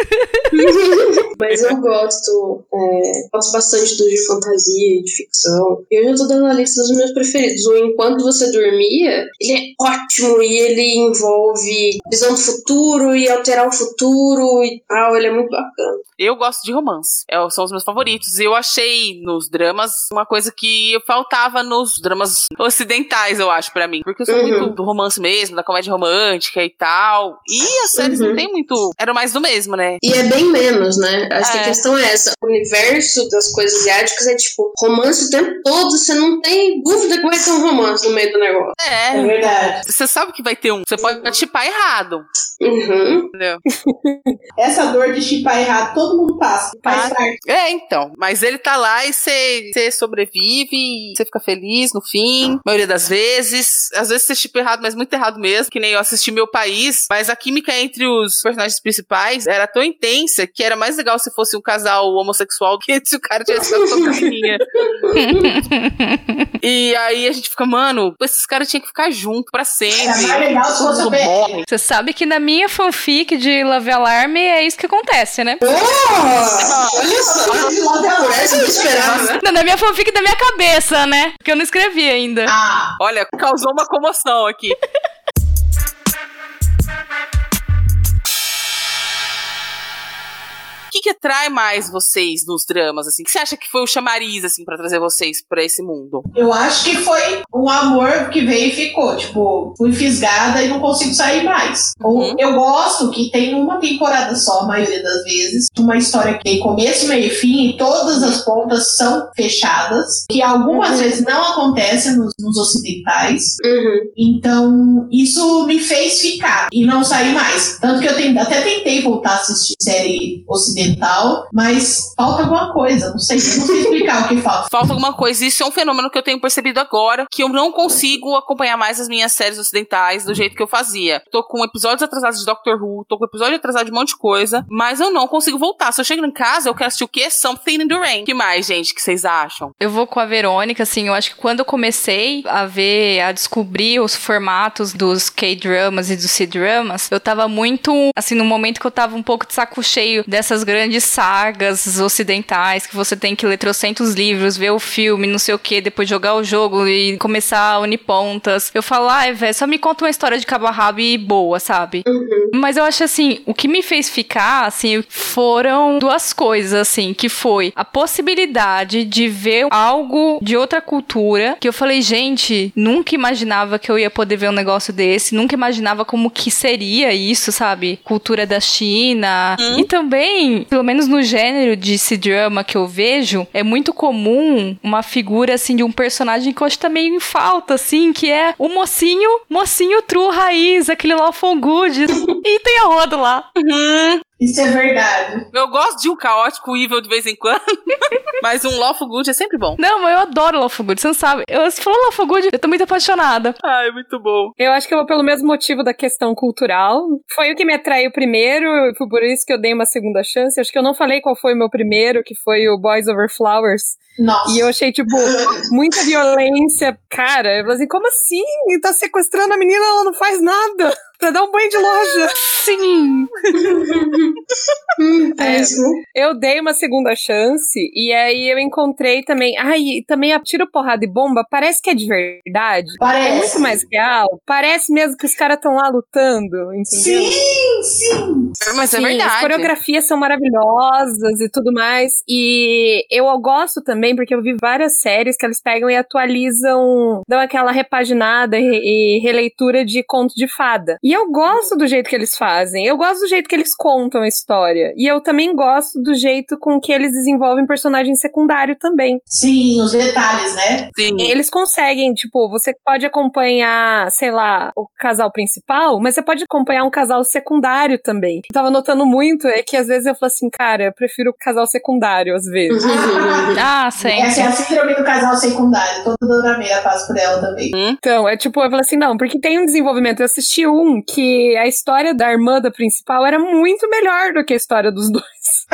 Mas eu gosto, é, gosto bastante do de fantasia e de ficção. Eu já tô dando a lista dos meus preferidos. O Enquanto Você Dormia, ele é ótimo e ele envolve visão do futuro e alterar o futuro e tal. Ele é muito bacana. Eu gosto de romance. É, são os meus favoritos. Eu achei nos dramas uma coisa que faltava nos dramas ocidentais, eu acho, pra mim. Porque eu sou uhum. muito do romance mesmo, da comédia romântica e tal. E as séries uhum. não tem muito... Eram mais do mesmo, né? E é bem menos, né? Acho é. que a questão é essa. O universo das coisas asiáticas é tipo romance o tempo todo. Você não tem dúvida que vai ter um romance no meio do negócio. É. É verdade. Você sabe que vai ter um. Você pode chipar errado. Uhum. Entendeu? Essa dor de chipar errado, todo mundo passa. Faz parte. É, então. Mas ele tá lá e você sobrevive e você fica feliz no fim. A maioria das vezes. Às vezes você chipa errado, mas muito errado mesmo. Que nem eu assisti Meu País. Mas a química entre os personagens principais era tão intensa que era mais legal se fosse um casal homossexual do que se o cara tivesse ficado com a carinha. E aí a gente fica, mano, esses caras tinham que ficar juntos pra sempre. É mais legal se fosse bem. Você sabe que na minha fanfic de Love Alarm é isso que acontece, né? Oh, olha só. Parece que eu esperava, né? Não, na minha fanfic da minha cabeça, né? Porque eu não escrevi ainda. Ah, olha, causou uma comoção aqui. O que, que atrai mais vocês nos dramas, assim? O que você acha que foi o chamariz, assim, pra trazer vocês pra esse mundo? Eu acho que foi um amor que veio e ficou. Tipo, fui fisgada e não consigo sair mais. Uhum. Eu gosto que tem uma temporada só, a maioria das vezes. Uma história que tem começo, meio e fim e todas as pontas são fechadas. Que algumas uhum. vezes não acontecem nos, nos ocidentais. Uhum. Então, isso me fez ficar e não sair mais. Tanto que eu tem, até tentei voltar a assistir série ocidental ocidental, mas falta alguma coisa, não sei, não sei explicar o que falta. Falta alguma coisa, isso é um fenômeno que eu tenho percebido agora, que eu não consigo acompanhar mais as minhas séries ocidentais do jeito que eu fazia. Tô com episódios atrasados de Doctor Who, tô com episódio atrasado de um monte de coisa, mas eu não consigo voltar. Se eu chego em casa, eu quero assistir o quê? Something in the Rain. O que mais, gente, que vocês acham? Eu vou com a Verônica, assim, eu acho que quando eu comecei a ver, a descobrir os formatos dos K-dramas e dos C-dramas, eu tava muito, assim, no momento que eu tava um pouco de saco cheio dessas grandes sagas ocidentais, que você tem que ler trocentos livros, ver o filme, não sei o que, depois jogar o jogo e começar a unir pontas. Eu falo, ai, velho, só me conta uma história de cabo a rabo e boa, sabe? Uhum. Mas eu acho, assim, o que me fez ficar, assim, foram duas coisas, assim, que foi a possibilidade de ver algo de outra cultura, que eu falei, gente, nunca imaginava que eu ia poder ver um negócio desse, nunca imaginava como que seria isso, sabe? Cultura da China. Hum? E também, pelo menos no gênero de C-drama que eu vejo, é muito comum uma figura, assim, de um personagem que eu acho que tá meio em falta, assim, que é o mocinho, mocinho true raiz, aquele Lawful Good. E tem a Rodo lá. Uhum. Isso é verdade. Eu gosto de um caótico evil de vez em quando, mas um Lawful Good é sempre bom. Não, mas eu adoro Lawful Good, você não sabe. Eu, se falou Lawful Good, eu tô muito apaixonada. Ai, muito bom. Eu acho que eu vou pelo mesmo motivo da questão cultural. Foi o que me atraiu primeiro, foi por isso que eu dei uma segunda chance. Acho que eu não falei qual foi o meu primeiro, que foi o Boys Over Flowers. Nossa. E eu achei, tipo, muita violência. Cara, eu falei assim, como assim? Ele tá sequestrando a menina, ela não faz nada. Pra dar um banho de loja. Sim. É, eu dei uma segunda chance e aí eu encontrei também. Ai, e também a Tiro, Porrada e Bomba parece que é de verdade. Parece. É muito mais real. Parece mesmo que os caras estão lá lutando, entendeu? Sim, sim. Mas Sim, é verdade. as coreografias são maravilhosas e tudo mais. E eu gosto também, porque eu vi várias séries que eles pegam e atualizam, dão aquela repaginada e, e releitura de conto de fada. E eu gosto do jeito que eles fazem. Eu gosto do jeito que eles contam a história. E eu também gosto do jeito com que eles desenvolvem personagem secundário também. Sim, os detalhes, né? Sim. Eles conseguem, tipo, você pode acompanhar, sei lá, o casal principal, mas você pode acompanhar um casal secundário também. Eu tava notando muito, é que às vezes eu falo assim, cara, eu prefiro o casal secundário, às vezes. Ah, sempre. Essa é a síndrome do casal secundário. Toda dorameira passa por ela também. Então, é tipo, eu falo assim, não, porque tem um desenvolvimento. Eu assisti um que a história da irmã da principal era muito melhor do que a história dos dois.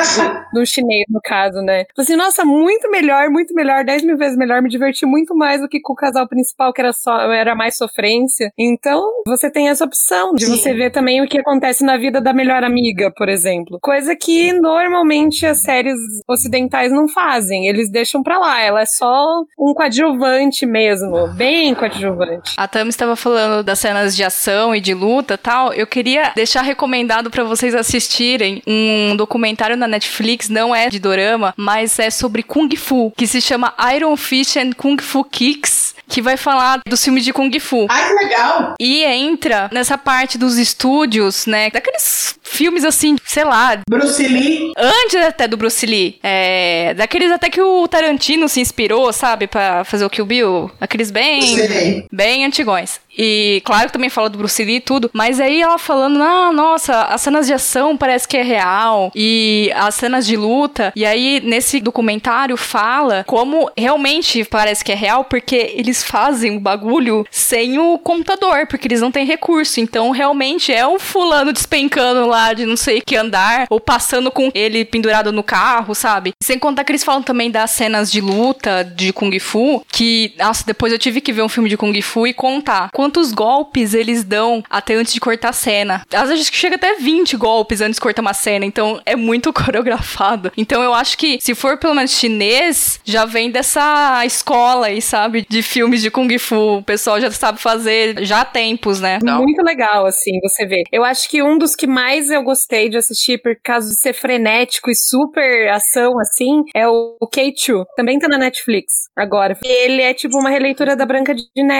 Do chinês, no caso, né? Falei assim, nossa, muito melhor, muito melhor, dez mil vezes melhor, me diverti muito mais do que com o casal principal, que era só, era mais sofrência. Então, você tem essa opção de Sim. você ver também o que acontece na vida da melhor amiga, por exemplo. Coisa que normalmente as séries ocidentais não fazem. Eles deixam pra lá. Ela é só um coadjuvante mesmo. Bem coadjuvante. A Tami estava falando das cenas de ação e de luta e tal. Eu queria deixar recomendado pra vocês assistirem um documentário na Netflix, não é de dorama, mas é sobre Kung Fu, que se chama Iron Fist and Kung Fu Kicks, que vai falar dos filmes de Kung Fu. Ai, que legal! E entra nessa parte dos estúdios, né, daqueles filmes assim, sei lá... Bruce Lee. Antes até do Bruce Lee. É, daqueles até que o Tarantino se inspirou, sabe, pra fazer o Kill Bill. Aqueles bem... Sei. Bem antigões. E claro que também fala do Bruce Lee e tudo, mas aí ela falando, ah, nossa, as cenas de ação parece que é real, e as cenas de luta, e aí nesse documentário fala como realmente parece que é real, porque eles fazem o bagulho sem o computador, porque eles não têm recurso, então realmente é um fulano despencando lá de não sei que andar, ou passando com ele pendurado no carro, sabe? Sem contar que eles falam também das cenas de luta de Kung Fu, que, nossa, depois eu tive que ver um filme de Kung Fu e contar quantos golpes eles dão até antes de cortar a cena. Às vezes chega até vinte golpes antes de cortar uma cena, então é muito coreografado. Então eu acho que, se for pelo menos chinês, já vem dessa escola aí, sabe? De filmes de Kung Fu. O pessoal já sabe fazer já há tempos, né? Não. Muito legal, assim, você vê. Eu acho que um dos que mais eu gostei de assistir, por causa de ser frenético e super ação, assim, é o K dois. Também tá na Netflix agora. Ele é tipo uma releitura da Branca de Neve.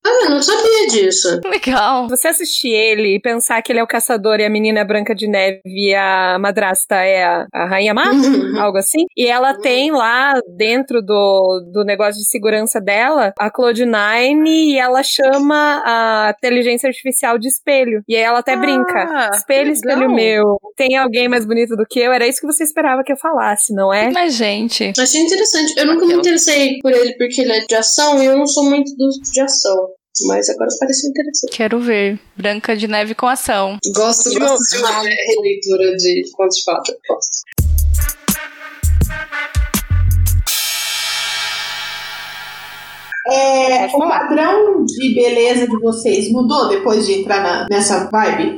Ah, eu não sabia disso. Legal. Você assistir ele e pensar que ele é o caçador e a menina é Branca de Neve e a madrasta é a, a Rainha Má, Uhum. algo assim. E ela tem lá dentro do, do negócio de segurança dela a Cloud Nine e ela chama a inteligência artificial de espelho. E aí ela até Ah, brinca. Espelho, legal. espelho meu. Tem alguém mais bonito do que eu? Era isso que você esperava que eu falasse, não é? Mas, gente, Achei interessante. Eu nunca me interessei por ele porque ele é de ação e eu não sou muito do de ação. Mas agora pareceu interessante. quero ver. Branca de Neve com ação. Gosto, De gosto de uma releitura de contos de fadas. Gosto. É, Pode o falar. padrão de beleza de vocês mudou depois de entrar na- nessa vibe?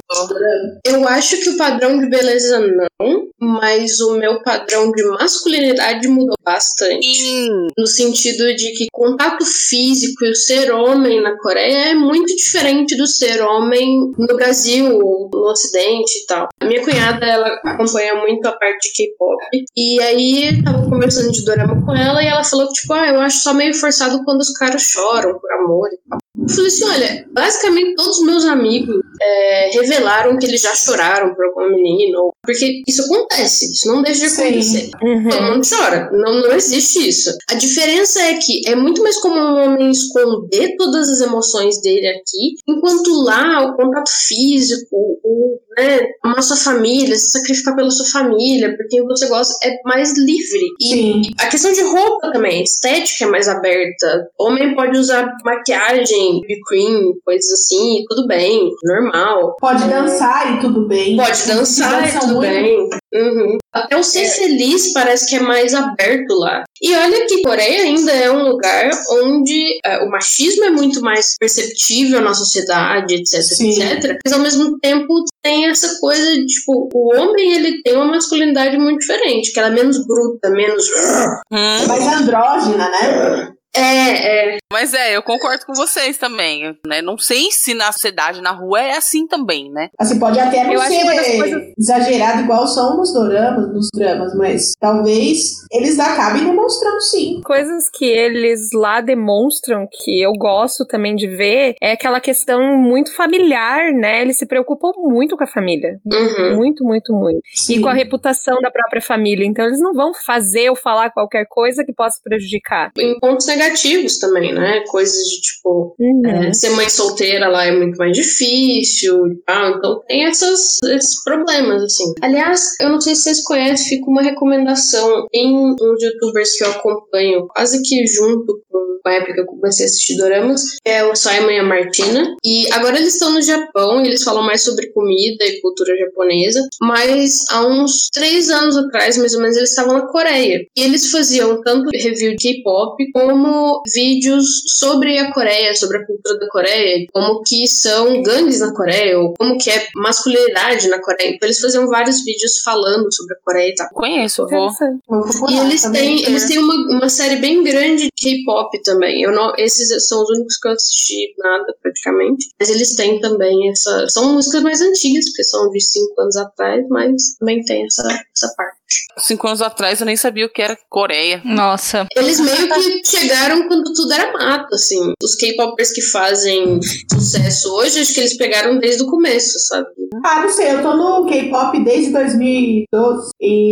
Eu acho que o padrão de beleza não, mas o meu padrão de masculinidade mudou bastante. Sim. No sentido de que contato físico e o ser homem na Coreia é muito diferente do ser homem no Brasil ou no Ocidente e tal. A minha cunhada, ela acompanha muito a parte de K-pop. E aí, eu tava conversando de dorama com ela e ela falou que, tipo, ah, eu acho só meio forçado quando os caras choram por amor e tal. Eu falei assim, olha, basicamente todos os meus amigos é, revelaram que eles já choraram por alguma menina, ou... porque isso acontece, isso não deixa de Sim. acontecer. Todo Uhum. mundo chora, não, não existe isso. A diferença é que é muito mais comum um homem esconder todas as emoções dele aqui, enquanto lá o contato físico, o, né, amar sua família, se sacrificar pela sua família, por quem você gosta, é mais livre. E Sim. a questão de roupa também, a estética é mais aberta. Homem pode usar maquiagem, B B cream, coisas assim, tudo bem, normal. Pode dançar e tudo bem. Pode dançar, Dançam e tudo muito. bem. Uhum. Até o ser feliz parece que é mais aberto lá. E olha que Coreia ainda é um lugar onde é, o machismo é muito mais perceptível na sociedade, etc, Sim. etcétera. Mas ao mesmo tempo tem essa coisa de, tipo, o homem ele tem uma masculinidade muito diferente, que ela é menos bruta, menos... Hum. Mais andrógina, né? É, é. Mas é, eu concordo com vocês também, né? Não sei se na sociedade, na rua, é assim também, né? Assim, pode até não Eu acho que uma das ser coisas- exagerado igual são nos doramas, nos dramas, mas talvez eles acabem demonstrando sim. Coisas que eles lá demonstram que eu gosto também de ver é aquela questão muito familiar, né? Eles se preocupam muito com a família. Uhum. Muito, muito, muito. Sim. E com a reputação da própria família. Então eles não vão fazer ou falar qualquer coisa que possa prejudicar. Em pontos negativos também, né? Coisas de, tipo, Uhum. é, ser mãe solteira lá é muito mais difícil e tal. Então tem essas, esses problemas, assim. Aliás, eu não sei se vocês conhecem, fica uma recomendação em uns youtubers que eu acompanho quase que junto com a época que eu comecei a assistir doramas, que é o Simon e a Martina. E agora eles estão no Japão e eles falam mais sobre comida e cultura japonesa. Mas há uns três anos atrás, mais ou menos, eles estavam na Coreia. E eles faziam tanto review de K-pop como vídeos sobre a Coreia, sobre a cultura da Coreia, como que são gangues na Coreia, ou como que é masculinidade na Coreia. Então eles faziam vários vídeos falando sobre a Coreia e tal. Conheço, eu vou. Interessante. Vou procurar E eles também. têm, eles têm uma, uma série bem grande de K-pop também. Eu não, esses são os únicos que eu assisti nada, praticamente. Mas eles têm também essa... São músicas mais antigas, porque são de cinco anos atrás, mas também tem essa, essa parte. Cinco anos atrás eu nem sabia o que era Coreia. Nossa. Eles meio que chegaram quando tudo era mato, assim. Os K-popers que fazem sucesso hoje, acho que eles pegaram desde o começo, sabe? Ah, não sei, eu tô no K-pop desde dois mil e doze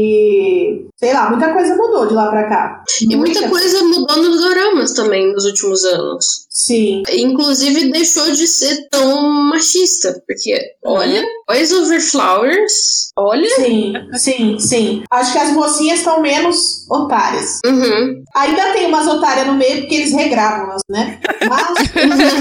e, sei lá, muita coisa mudou de lá pra cá. E muita coisa mudou nos doramas também nos últimos anos. Sim. Inclusive deixou de ser tão machista, porque, olha, Boys Over Flowers, olha... Sim, sim, sim. Acho que as mocinhas estão menos otárias. Uhum. Ainda tem umas otárias no meio porque eles regravam, né? Mas,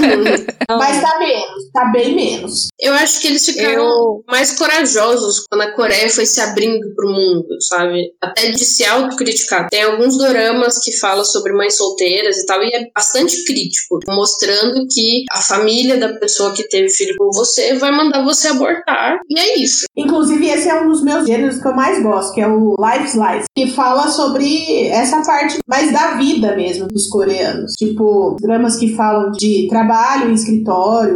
mas tá menos, tá bem menos. Eu acho que eles ficaram Eu- mais corajosos quando a Coreia foi se abrindo pro mundo, sabe? Até de se autocriticar. Tem alguns doramas que falam sobre mães solteiras e tal, e é bastante crítico, mostrando que a família da pessoa que teve filho com você vai mandar você abortar, e é isso. Inclusive, esse é um dos meus gêneros que eu mais gosto, que é o Life Slice, que fala sobre essa parte mais da vida mesmo dos coreanos. Tipo, dramas que falam de trabalho em escritório, ou dramas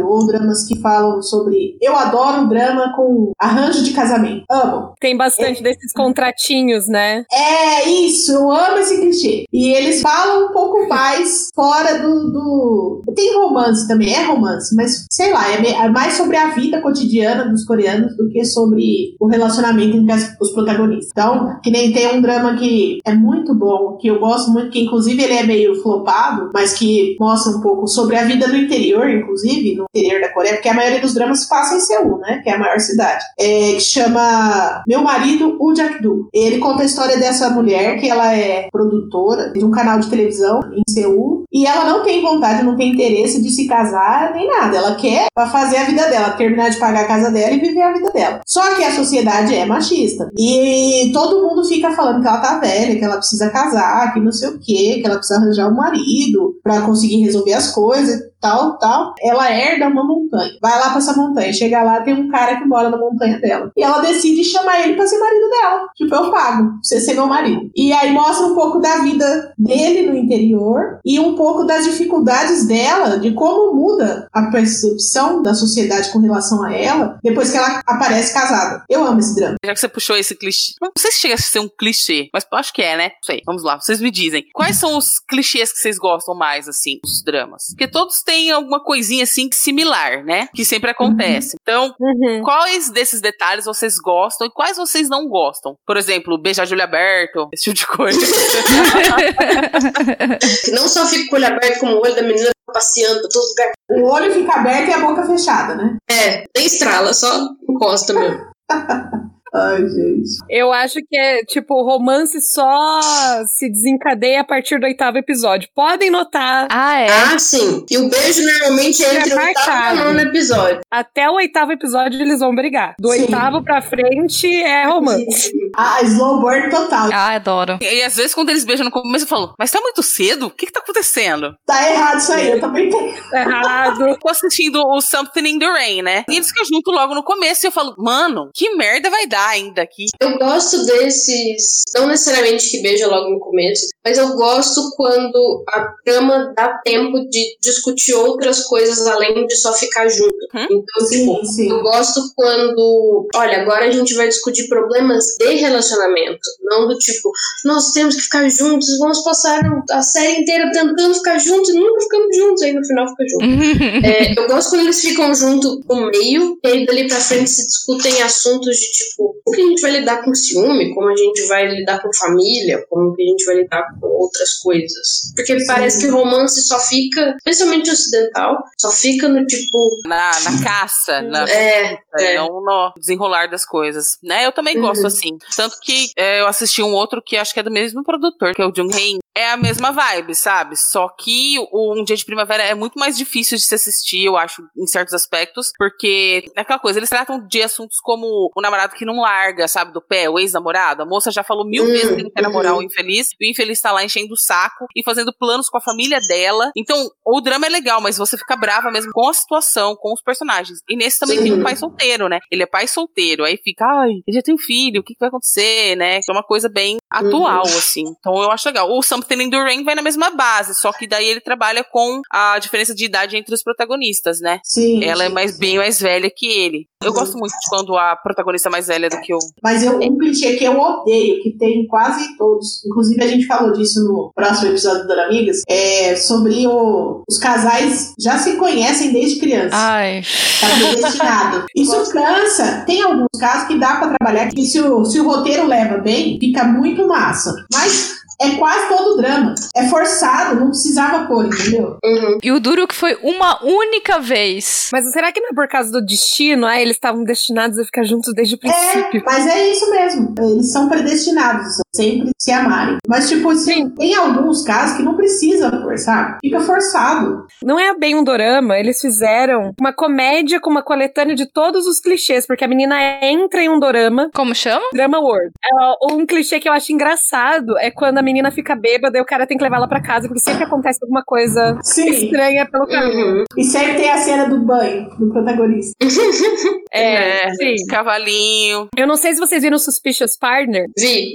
doramas que falam sobre... Eu adoro drama com arranjo de casamento. Amo. Tem bastante é. desses contratinhos, né? É, isso. Eu amo esse clichê. E eles falam um pouco mais fora do... do... Tem romance também. É romance, mas sei lá. É mais sobre a vida cotidiana dos coreanos do que sobre o relacionamento entre as, os protagonistas. Então, que nem tem um drama que é muito bom, que eu gosto muito, que inclusive ele é meio flopado, mas que mostra um pouco sobre a vida no interior, inclusive, no interior da Coreia, porque a maioria dos dramas se passa em Seul, né, que é a maior cidade, é, que chama Meu Marido, Woo Jak-do. Ele conta a história dessa mulher, que ela é produtora de um canal de televisão em Seul, e ela não tem vontade, não tem interesse de se casar, nem nada. Ela quer fazer a vida dela, terminar de pagar a casa dela e viver a vida dela. Só que a sociedade é machista. E todo mundo fica falando que ela tá velha, que ela precisa casar, que não sei o quê, que ela precisa arranjar um marido pra conseguir resolver as coisas, tal, tal. Ela herda uma montanha. Vai lá pra essa montanha. Chega lá, tem um cara que mora na montanha dela. E ela decide chamar ele pra ser marido dela. Tipo, eu pago pra você ser meu marido. E aí mostra um pouco da vida dele no interior e um pouco das dificuldades dela, de como muda a percepção da sociedade com relação a ela depois que ela aparece casada. Eu amo esse drama. Já que você puxou esse clichê, não sei se chega a ser um clichê, mas eu acho que é, né? Não sei, vamos lá, vocês me dizem. Quais são os clichês que vocês gostam mais, assim, dos dramas? Porque todos têm alguma coisinha, assim, similar, né? Que sempre acontece. Uhum. Então, uhum. quais desses detalhes vocês gostam e quais vocês não gostam? Por exemplo, beijar de olho aberto, esse tipo de coisa. Não só fica com o olho aberto, como o olho da menina passeando pra todo lugar. O olho fica aberto e a boca fechada, né? É, nem estrala, só encosta mesmo. Ai, gente. Eu acho que é, tipo, o romance só se desencadeia a partir do oitavo episódio. Podem notar. Ah, é? Ah, sim. E o beijo normalmente é entre o oitavo e o nono episódio. Até o oitavo episódio eles vão brigar. Do sim. oitavo pra frente é romance. Ah, slow burn total. Ah, adoro. E, e às vezes quando eles beijam no começo eu falo, mas tá muito cedo? O que que tá acontecendo? Tá errado isso aí, eu também tenho. Tá errado. Eu tô assistindo o Something in the Rain, né? E eles ficam junto logo no começo e eu falo, mano, que merda vai dar ainda aqui? Eu gosto desses, não necessariamente que beija logo no começo, mas eu gosto quando a trama dá tempo de discutir outras coisas além de só ficar junto. Hum? Então, sim, tipo, sim. eu gosto quando, olha, agora a gente vai discutir problemas de relacionamento, não do tipo, nós temos que ficar juntos, vamos passar a série inteira tentando ficar juntos e nunca ficamos juntos, aí no final fica junto. é, eu gosto quando eles ficam junto no meio, e aí dali pra frente se discutem assuntos de tipo, o que a gente vai lidar com ciúme, como a gente vai lidar com família, como que a gente vai lidar com outras coisas. Porque sim. parece que romance só fica, especialmente ocidental, só fica no tipo... Na, na caça, na é, é. não no desenrolar das coisas. Né? Eu também uhum. gosto assim. Tanto que é, eu assisti um outro que acho que é do mesmo produtor, que é o Jung Hae-in. É a mesma vibe, sabe? Só que o Um Dia de Primavera é muito mais difícil de se assistir, eu acho, em certos aspectos, porque é aquela coisa, eles tratam de assuntos como o namorado que não larga, sabe, do pé, o ex-namorado. A moça já falou mil uhum. vezes que não quer namorar o infeliz, e o infeliz tá lá enchendo o saco e fazendo planos com a família dela. Então, o drama é legal, mas você fica brava mesmo com a situação, com os personagens. E nesse também uhum. tem um pai solteiro, né? Ele é pai solteiro, aí fica, ai, ele já tem um filho, o que, que vai acontecer, né? É uma coisa bem atual, uhum. assim. Então eu acho legal. O Something in the Rain vai na mesma base, só que daí ele trabalha com a diferença de idade entre os protagonistas, né? Sim. Ela sim, é mais, bem mais velha que ele. Eu uhum. gosto muito de quando a protagonista é mais velha do que eu. Mas eu, um clichê que eu odeio, que tem quase todos, inclusive a gente falou disso no próximo episódio do Doramigas, é sobre o, os casais já se conhecem desde criança. Ai. Tá predestinado. Isso cansa. Tem alguns casos que dá pra trabalhar, que se o, se o roteiro leva bem, fica muito massa. Mas é quase todo drama. É forçado, não precisava pôr, entendeu? Uhum. E o duro que foi uma única vez. Mas será que não é por causa do destino? Ah, eles estavam destinados a ficar juntos desde o princípio. É, mas é isso mesmo. Eles são predestinados, sempre se amarem. Mas, tipo, assim, tem alguns casos que não precisa forçar. Fica forçado. Não é bem um dorama. Eles fizeram uma comédia com uma coletânea de todos os clichês, porque a menina entra em um dorama. Como chama? Drama World. É, um clichê que eu acho engraçado é quando a menina fica bêbada e o cara tem que levar ela pra casa, porque sempre acontece alguma coisa Sim. estranha pelo caminho. Uhum. E sempre tem a cena do banho, do protagonista. É, é sim. Cavalinho. Eu não sei se vocês viram Suspicious Partner. Vi, eu vi.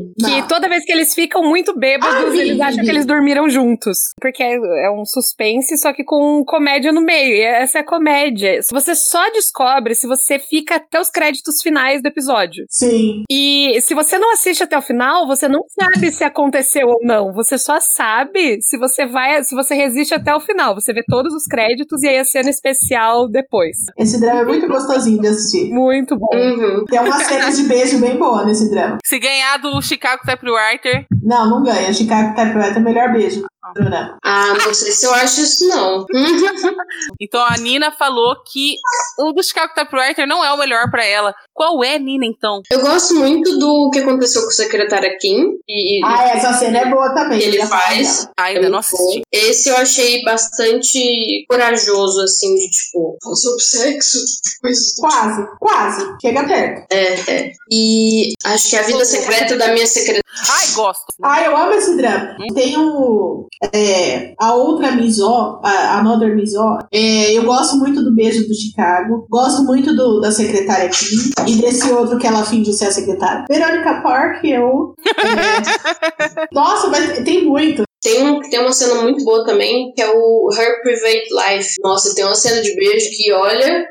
Que Não. toda vez que eles ficam muito bêbados, Ah, vi, eles vi, acham vi. que eles dormiram juntos. Porque é, é um suspense, só que com comédia no meio. E essa é a comédia. Você só descobre se você fica até os créditos finais do episódio. Sim. E se você não assiste até o final, você não sabe se aconteceu ou não. Você só sabe se você vai, se você resiste até o final. Você vê todos os créditos e aí a cena especial depois. Esse drama é muito gostosinho de assistir. Muito bom. Uhum. Tem umas cenas de beijo bem boa nesse drama. Se ganhar do Chicago Typewriter, Não, não ganha. Chicago Typewriter é o melhor beijo do drama. Ah, não sei se eu acho isso, não. então a Nina falou que o do Chicago Typewriter não é o melhor pra ela. Qual é, Nina, então? Eu gosto muito do que aconteceu com o secretário Kim. E, Ah, essa cena é boa também. ele já falei faz. dela. Ah, ainda É não muito assisti. bom. Esse eu achei bastante corajoso, assim, de tipo, falar sobre sexo, coisas do Quase, quase. Chega perto. É, é. E acho que a vida secreta da minha secretária. Ai, gosto. Ah, eu amo esse drama. Tem o, é, a outra Mizó, a Another Mizó. É, eu gosto muito do beijo do Chicago. Gosto muito do, da secretária Kim. E desse outro que ela finge ser a secretária. Verônica Park, eu... É, nossa, mas tem muito. Tem, um, tem uma cena muito boa também, que é o Her Private Life. Nossa, tem uma cena de beijo que, olha...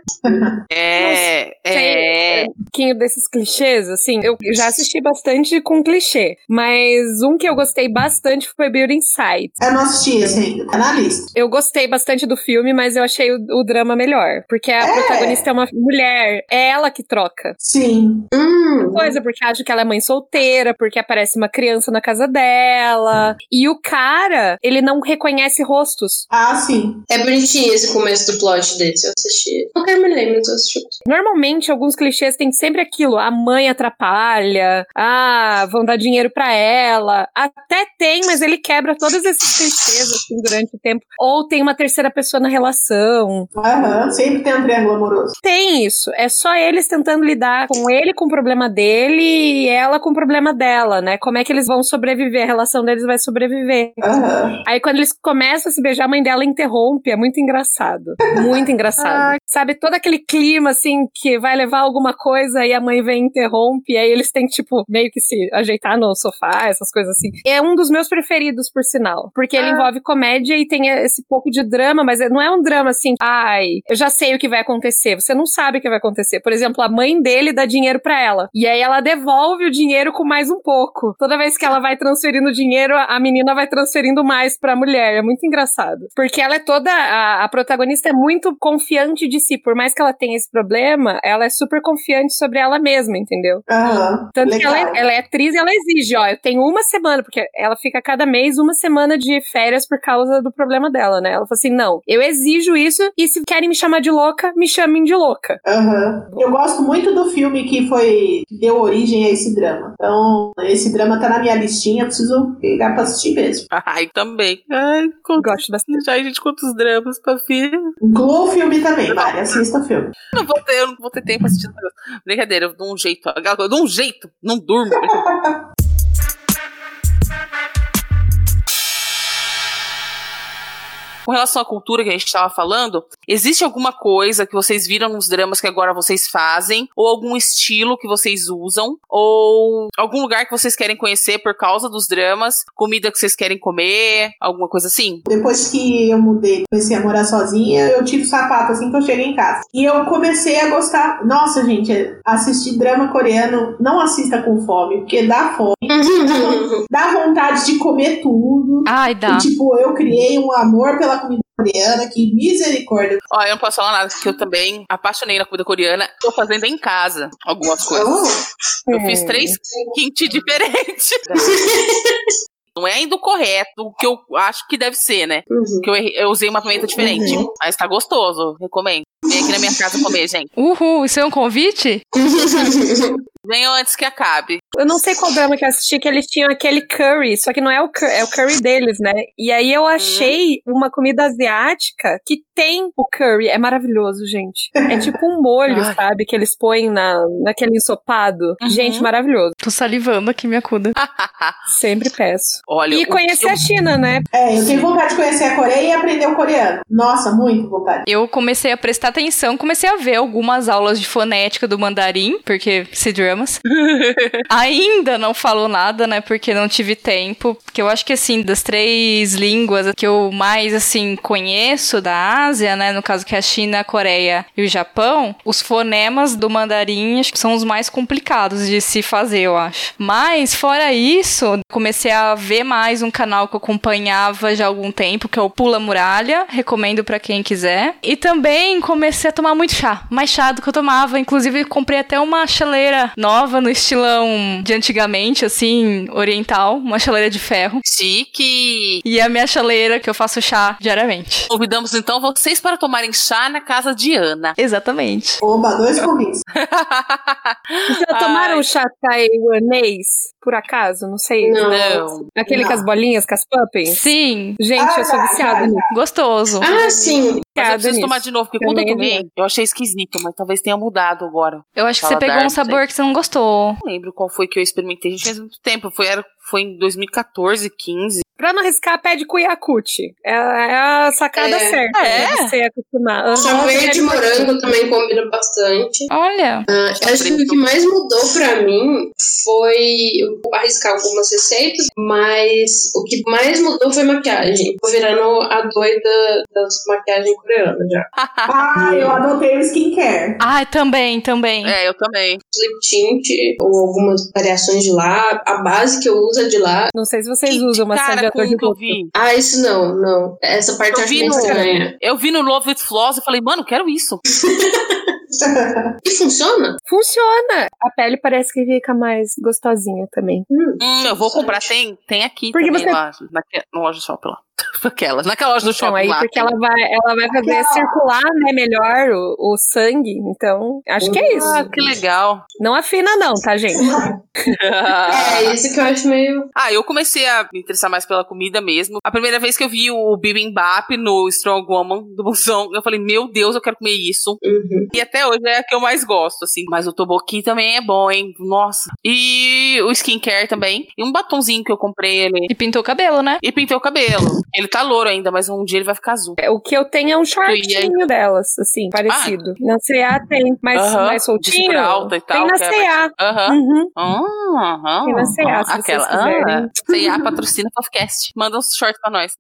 É, é. Um pouquinho desses clichês, assim. Eu já assisti bastante com clichê. Mas um que eu gostei bastante foi Building Sight. Eu não assisti esse ainda. Tá na lista. Eu gostei bastante do filme, mas eu achei o, o drama melhor. Porque a É. protagonista é uma mulher. É ela que troca. Sim. Hum, Coisa, porque acha que ela é mãe solteira, porque aparece uma criança na casa dela. E o cara, ele não reconhece rostos. Ah, sim. é bonitinho esse começo do plot desse, eu assisti. Não quero me lembrar, mas eu assisti. Normalmente, alguns clichês têm sempre aquilo. A mãe atrapalha. Ah, vão dar dinheiro pra ela. Até tem, mas ele quebra todos esses clichês, assim, durante o tempo. Ou tem uma terceira pessoa na relação. Aham. Sempre tem um triângulo amoroso. Tem isso. É só eles tentando lidar com ele com o problema dele e ela com o problema dela, né? Como é que eles vão sobreviver? A relação deles vai sobreviver. Aham. Aí quando eles começam a se beijar, a mãe dela interrompe. É muito engraçado. Muito engraçado. Sabe, todo aquele clima, assim, que vai levar alguma coisa e a mãe vem e interrompe. E aí eles têm que, tipo, meio que se ajeitar no sofá, essas coisas assim. É um dos meus preferidos, por sinal. Porque ele Ah. envolve comédia e tem esse pouco de drama, mas não é um drama assim, ai, eu já sei o que vai acontecer. Você não sabe o que vai acontecer. Por exemplo, a mãe dele dá dinheiro pra ela. E aí ela devolve o dinheiro com mais um pouco. Toda vez que ela vai transferindo dinheiro, a menina vai transferindo mais pra mulher. É muito engraçado. Porque ela é toda... A, a protagonista é muito confiante de si. Por mais que ela tenha esse problema, ela é super confiante sobre ela mesma, entendeu? Aham. Tanto Legal. que ela é, ela é atriz e ela exige, ó, eu tenho uma semana, porque ela fica cada mês uma semana de férias por causa do problema dela, né? Ela fala assim, não, eu exijo isso e se querem me chamar de louca, me chamem de louca. Aham. Eu gosto muito do filme que foi que deu origem a esse drama. Então, esse drama tá na minha listinha, eu preciso pegar pra assistir mesmo. Ai, também. Ai, quantos... Gosto bastante. Ai, gente, quantos dramas pra ver. Inclua o filme também, Mari. Assista o filme. Eu não vou ter, eu não vou ter tempo pra assistir. Brincadeira, eu dou um jeito. Eu dou um jeito, não durmo. Com relação à cultura que a gente estava falando, existe alguma coisa que vocês viram nos dramas que agora vocês fazem? Ou algum estilo que vocês usam? Ou algum lugar que vocês querem conhecer por causa dos dramas? Comida que vocês querem comer? Alguma coisa assim? Depois que eu mudei, comecei a morar sozinha, eu tive sapato assim que eu cheguei em casa. E eu comecei a gostar. Nossa, gente, assistir drama coreano, não assista com fome, porque dá fome. Dá vontade de comer tudo. Ai, dá. E, tipo, eu criei um amor pela comida coreana, que misericórdia. Ó, eu não posso falar nada, porque eu também apaixonei na comida coreana. Tô fazendo em casa algumas coisas. Eu fiz três kimchi diferentes. Não é ainda o correto, o que eu acho que deve ser, né? Uhum. Que eu, eu usei uma pimenta diferente. Uhum. Mas tá gostoso, recomendo. Vem aqui na minha casa comer, gente. Uhul, isso é um convite? Venham antes que acabe. Eu não sei qual drama que eu assisti, que eles tinham aquele curry, só que não é o curry, é o curry deles, né? E aí eu achei uma comida asiática que tem o curry. É maravilhoso, gente. É tipo um molho, Ai. sabe? Que eles põem na, naquele ensopado. Uhum. Gente, maravilhoso. Tô salivando aqui, minha cuda. Sempre peço. Olha, E o conhecer que eu- a China, né? É, eu tenho vontade de conhecer a Coreia e aprender o coreano. Nossa, muito vontade. Eu comecei a prestar atenção, comecei a ver algumas aulas de fonética do mandarim, porque esse drama dramas. Ainda não falo nada, né, porque não tive tempo, porque eu acho que, assim, das três línguas que eu mais, assim, conheço da Ásia, né, no caso que é a China, a Coreia e o Japão, os fonemas do mandarim acho que são os mais complicados de se fazer, eu acho. Mas, fora isso, comecei a ver mais um canal que eu acompanhava já há algum tempo, que é o Pula Muralha, recomendo pra quem quiser. E também comecei a tomar muito chá, mais chá do que eu tomava, inclusive comprei até uma chaleira nova no estilão de antigamente, assim, oriental, uma chaleira de ferro. Chique! E a minha chaleira que eu faço chá diariamente. Convidamos então vocês para tomarem chá na casa de Ana. Exatamente. Oba, dois convites. Vocês já tomaram chá taiwanês, por acaso? Não sei. Não. Não. Aquele Não. com as bolinhas, com as puppins? Sim, Gente, Ah, eu sou já, viciada já, nisso. gostoso. Ah, sim. Mas eu preciso nisso. tomar de novo, porque quando eu Também tomei, eu achei esquisito, mas talvez tenha mudado agora. Eu acho que você Paladar, pegou um não sei. sabor que você não gostou. Não lembro qual foi que eu experimentei. A gente faz muito tempo. Foi, era, foi em dois mil e quatorze, quinze. Pra não arriscar, pede cuiacuti. É, é a sacada É. certa. Ah, é? Pra você acostumar. Aham, Sorvete de pede morango também combina bastante. Olha. Ah, eu acho que o que mais mudou pra mim foi eu vou arriscar algumas receitas, mas o que mais mudou foi maquiagem. Tô virando a doida das maquiagens coreanas já. Ah, eu adotei o skincare. Ah, também, também. É, eu também. Lip tint ou algumas variações de lá. A base que eu uso é de lá. Não sei se vocês Que usam cara massageador com de que eu rosto. vi. Ah, isso não, não. Essa parte eu Eu acho vi, bem no, estranha. eu vi no Love With Floss e falei, mano, quero isso. E funciona? Funciona. A pele parece que fica mais gostosinha também. Hum, Hum, eu vou comprar. Tem, tem aqui Porque também você- lá. Na, na loja do shopping lá. Aquela. Naquela loja do Então, shopping aí, lá. porque ela vai, ela vai fazer Aquela- circular, né, melhor o, o sangue. Então, acho que é isso. Ah, que legal. Não afina não, tá, gente? É, isso que eu acho meio. Ah, eu comecei a me interessar mais pela comida mesmo. A primeira vez que eu vi o bibimbap no Strong Woman do Busão, eu falei, meu Deus, eu quero comer isso. Uhum. E até hoje é a que eu mais gosto, assim. Mas o tteokbokki também é bom, hein? Nossa. E o skincare também. E um batonzinho que eu comprei ele. E pintou o cabelo, né? E pintei o cabelo. Ele tá louro ainda, mas um dia ele vai ficar azul. O que eu tenho é um shortinho delas, assim, parecido. Na C A tem, mais, Aham, mais de soltinho. cintura alta e tal, Tem na que é C A. Aham. Uhum. Ah, aham. Tem na C A, Ah, se vocês aquela. quiserem. Ah, C A patrocina o podcast. Manda uns shorts pra nós.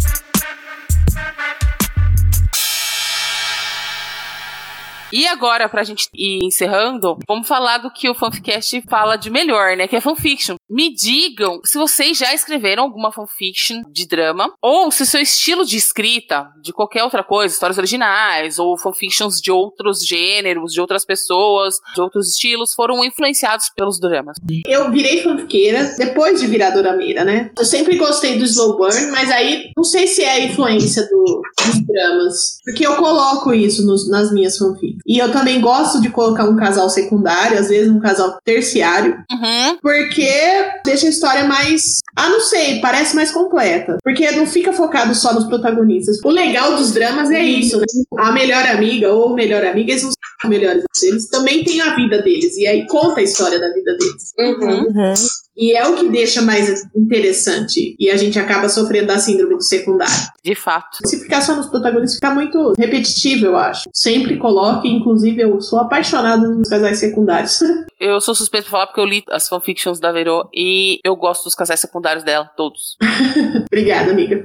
E agora, pra gente ir encerrando, vamos falar do que o Fanficast fala de melhor, né? Que é fanfiction. Me digam se vocês já escreveram alguma fanfiction de drama, ou se seu estilo de escrita, de qualquer outra coisa, histórias originais, ou fanfictions de outros gêneros, de outras pessoas, de outros estilos, foram influenciados pelos dramas. Eu virei fanfiqueira depois de virar dorameira, né? Eu sempre gostei do slow burn, mas aí não sei se é a influência do, dos dramas. Porque eu coloco isso nos, nas minhas fanfics. E eu também gosto de colocar um casal secundário, às vezes um casal terciário, Uhum. porque deixa a história mais... Ah, não sei, parece mais completa. Porque não fica focado só nos protagonistas. O legal dos dramas é isso, né? A melhor amiga ou o melhor amiga, eles não são melhores. Eles também têm a vida deles. E aí conta a história da vida deles. Uhum. Uhum. E é o que deixa mais interessante. E a gente acaba sofrendo da síndrome do secundário. De fato. Se ficar só nos protagonistas, fica muito repetitivo, eu acho. Sempre coloque, inclusive eu sou apaixonada nos casais secundários. Eu sou suspeito pra falar porque eu li as fanfictions da Verô e eu gosto dos casais secundários dela, todos. Obrigada, amiga.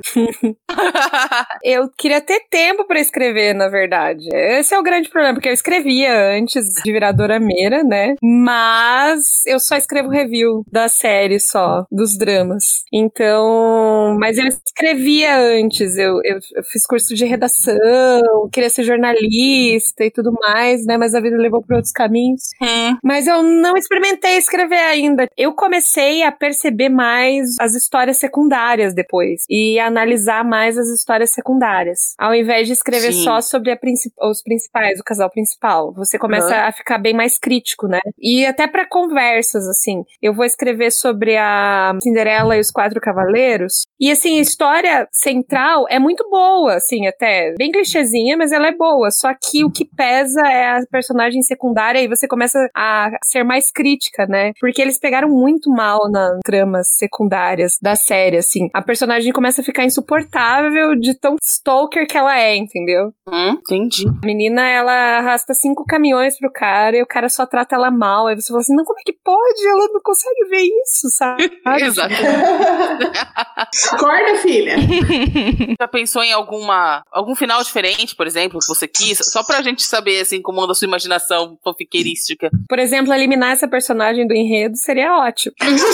Eu queria ter tempo pra escrever, na verdade. Esse é o grande problema, porque eu escrevia antes de virar dorameira, né? Mas eu só escrevo review da série só, dos dramas. Então, mas eu escrevia antes, eu, eu, eu fiz curso de redação, queria ser jornalista e tudo mais, né? Mas a vida levou por outros caminhos. Hum. Mas eu não experimentei escrever ainda. Eu comecei a perceber mais as histórias secundárias depois. E a analisar mais as histórias secundárias. Ao invés de escrever Sim. só sobre a princip- os principais, o casal principal. Você começa Uhum. a ficar bem mais crítico, né? E até pra conversas, assim. Eu vou escrever sobre a Cinderela e os Quatro Cavaleiros. E, assim, a história central é muito boa, assim, até. Bem clichêzinha, mas ela é boa. Só que o que pesa é a personagem secundária e você começa a ser mais crítica, né? Porque eles pegaram muito mal nas tramas secundárias da série, assim. A personagem começa a ficar insuportável de tão stalker que ela é, entendeu? Hum, entendi. A menina, ela arrasta cinco caminhões pro cara e o cara só trata ela mal. Aí você fala assim, não, como é que pode? Ela não consegue ver isso, sabe? Exato. Acorda, filha. Já pensou em alguma, algum final diferente, por exemplo, que você quis? Só pra gente saber, assim, como anda a sua imaginação fanfiqueirística. Por exemplo, eliminar essa personagem do enredo seria ótimo.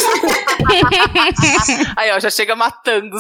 Aí, ó, já chega matando os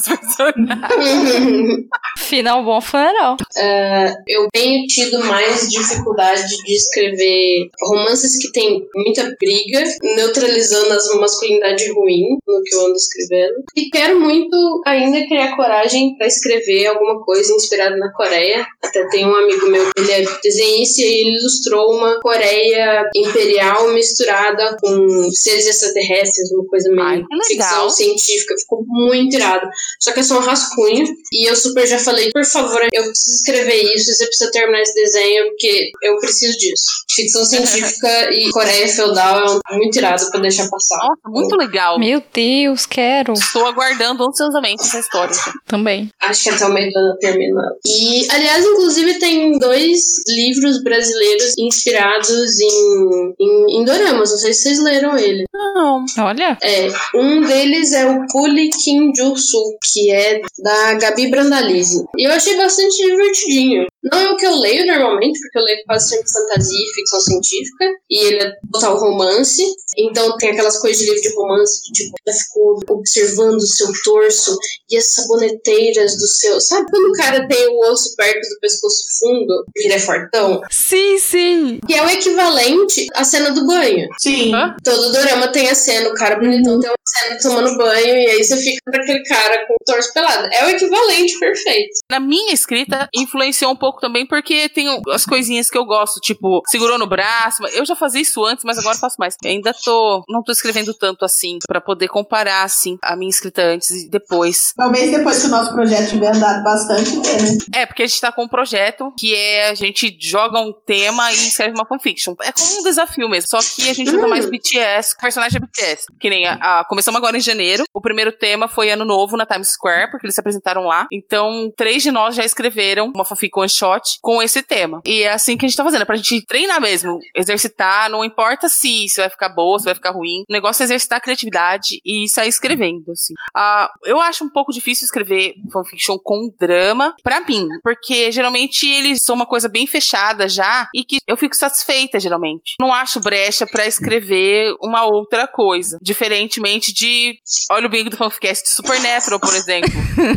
personagens. Final bom, funeral. Uh, eu tenho tido mais dificuldade de escrever romances que tem muita briga, neutralizando as masculinidade ruim no que eu ando escrevendo. E quero muito ainda criar coragem pra escrever alguma coisa inspirada na Coreia. Até tem um amigo meu, ele é desenhista e ele ilustrou uma Coreia imperial misturada com seres extraterrestres, uma coisa meio Ai, ficção científica. Ficou muito irado. Só que é só um rascunho. E eu super já falei, por favor, eu preciso escrever isso, você precisa terminar esse desenho, porque eu preciso disso. Ficção científica e Coreia feudal é muito irado pra deixar passar. Nossa, muito legal. Meu Deus, quero. Estou aguardando ansiosamente essa história. Também. Acho que até o meio do ano termina. E, aliás, inclusive tem dois livros brasileiros inspirados em, em, em doramas. Não sei se vocês leram ele. Não. Olha. É, um deles é o Puli Kinjutsu, que é da Gabi Brandalize. E eu achei bastante divertidinho. Não é o que eu leio normalmente, porque eu leio quase sempre fantasia e ficção científica, e ele é total romance, então tem aquelas coisas de livro de romance, tipo, eu fico observando o seu torso e as saboneteiras do seu... Sabe quando o cara tem o osso perto do pescoço fundo, porque ele é fortão? Sim, sim. Que é o equivalente à cena do banho. Sim. Hã? Todo dorama tem a cena, o cara bonitão tem uma cena tomando banho, e aí você fica com aquele cara com o torso pelado. É o equivalente perfeito. Na minha escrita, influenciou um pouco também, porque tem as coisinhas que eu gosto, tipo, segurou no braço. Eu já fazia isso antes, mas agora eu faço mais. Eu ainda tô, não tô escrevendo tanto assim, pra poder comparar, assim, a minha escrita antes e depois. Talvez depois que o nosso projeto tiver andado bastante, né? É, porque a gente tá com um projeto que é, a gente joga um tema e escreve uma fanfiction. É como um desafio mesmo, só que a gente usa mais B T S, o personagem é B T S. Que nem a, a, começamos agora em janeiro, o primeiro tema foi Ano Novo na Times Square, porque eles se apresentaram lá. Então, três de nós já escreveram uma fanfic one shot com esse tema. E é assim que a gente tá fazendo, é pra gente treinar mesmo, exercitar, não importa se, se vai ficar boa, se vai ficar ruim. O negócio é exercitar a criatividade e sair escrevendo, assim. Ah, eu acho um pouco difícil escrever fanfiction com drama, pra mim, porque geralmente eles são uma coisa bem fechada já, e que eu fico satisfeita, geralmente. Não acho brecha pra escrever uma outra coisa, diferentemente de, olha o bingo do fanficast de Supernatural, por exemplo.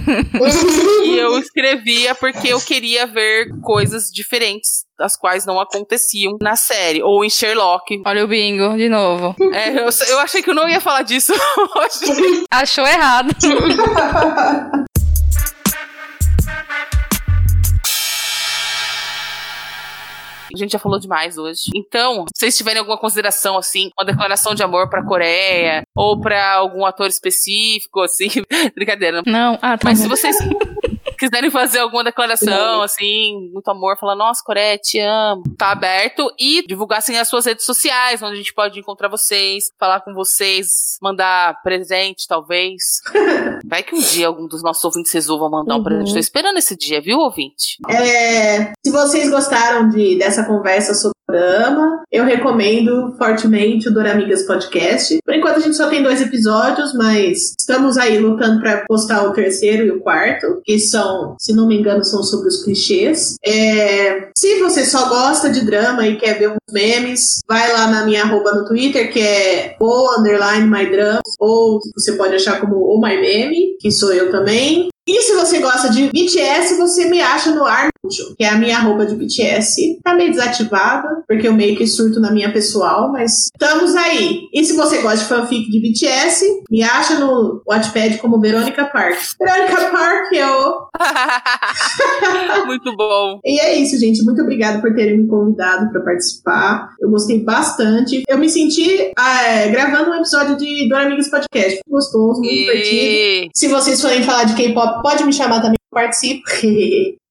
E eu escrevia porque eu queria ver coisas diferentes, as quais não aconteciam na série, ou em Sherlock. Olha o bingo, de novo. É, eu, eu achei que eu não ia falar disso hoje. Achou errado. A gente já falou demais hoje. Então, se vocês tiverem alguma consideração, assim, uma declaração de amor pra Coreia, ou pra algum ator específico, assim, brincadeira. Não, ah, tá. Mas se vocês quiserem fazer alguma declaração, assim, muito amor, falar, nossa, Coreia, te amo, tá aberto, e divulgassem as suas redes sociais, onde a gente pode encontrar vocês, falar com vocês, mandar presente, talvez. Vai que um dia algum dos nossos ouvintes resolva mandar um presente. Tô esperando esse dia, viu, ouvinte? É, se vocês gostaram de, dessa conversa sobre o dorama, eu recomendo fortemente o Doramigas Podcast. Por enquanto a gente só tem dois episódios, mas estamos aí lutando para postar o terceiro e o quarto, que são, se não me engano, são sobre os clichês. É, se você só gosta de drama e quer ver uns memes, vai lá na minha arroba no Twitter, que é o underline my drama, ou você pode achar como o my meme, que sou eu também. E se você gosta de B T S, você me acha no Armujo, que é a minha arroba de B T S. Tá meio desativada, porque eu meio que surto na minha pessoal, mas estamos aí. E se você gosta de fanfic de B T S, me acha no Wattpad como Verônica Park. Verônica Park é o... Muito bom. E é isso, gente. Muito obrigada por terem me convidado para participar. Eu gostei bastante. Eu me senti é, gravando um episódio de Doramigas Podcast. Gostoso, muito E... divertido. Se vocês forem falar de K-pop, pode me chamar também, eu participo.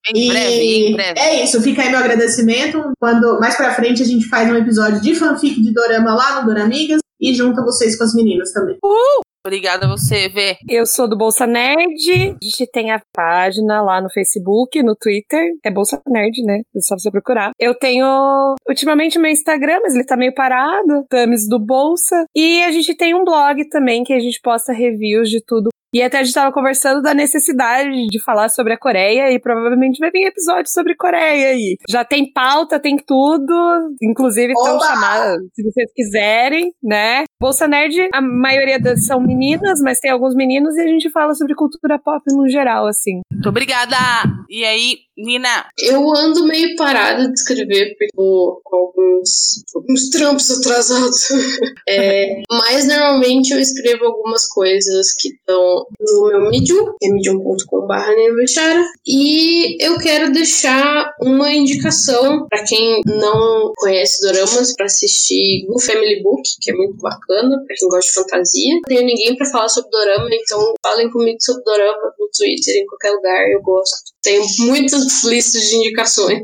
Em e breve, em breve. É isso, fica aí meu agradecimento. Quando mais pra frente a gente faz um episódio de fanfic de dorama lá no Doramigas e junta vocês com as meninas também. Uhul! Obrigada a você, Vê. Eu sou do Bolsa Nerd. A gente tem a página lá no Facebook, no Twitter. É Bolsa Nerd, né? É só você procurar. Eu tenho, ultimamente, o meu Instagram, mas ele tá meio parado. Tamis do Bolsa. E a gente tem um blog também, que a gente posta reviews de tudo. E até a gente tava conversando da necessidade de falar sobre a Coreia e provavelmente vai vir episódio sobre Coreia aí. Já tem pauta, tem tudo. Inclusive estão chamadas, se vocês quiserem, né? Bolsa Nerd, a maioria das são meninas, mas tem alguns meninos e a gente fala sobre cultura pop no geral, assim. Muito obrigada! E aí, Nina? Eu ando meio parada de escrever, porque tô com alguns, alguns trampos atrasados. É, mas normalmente eu escrevo algumas coisas que estão no meu Medium, que é medium ponto com ponto b r Nina e eu quero deixar uma indicação para quem não conhece doramas para assistir Good Family Book, que é muito bacana para quem gosta de fantasia. Não tenho ninguém para falar sobre dorama, então falem comigo sobre dorama no Twitter, em qualquer lugar, eu gosto. Tenho muitas listas de indicações.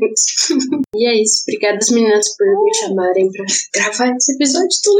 E é isso. Obrigada, meninas, por me chamarem pra gravar esse episódio. Tô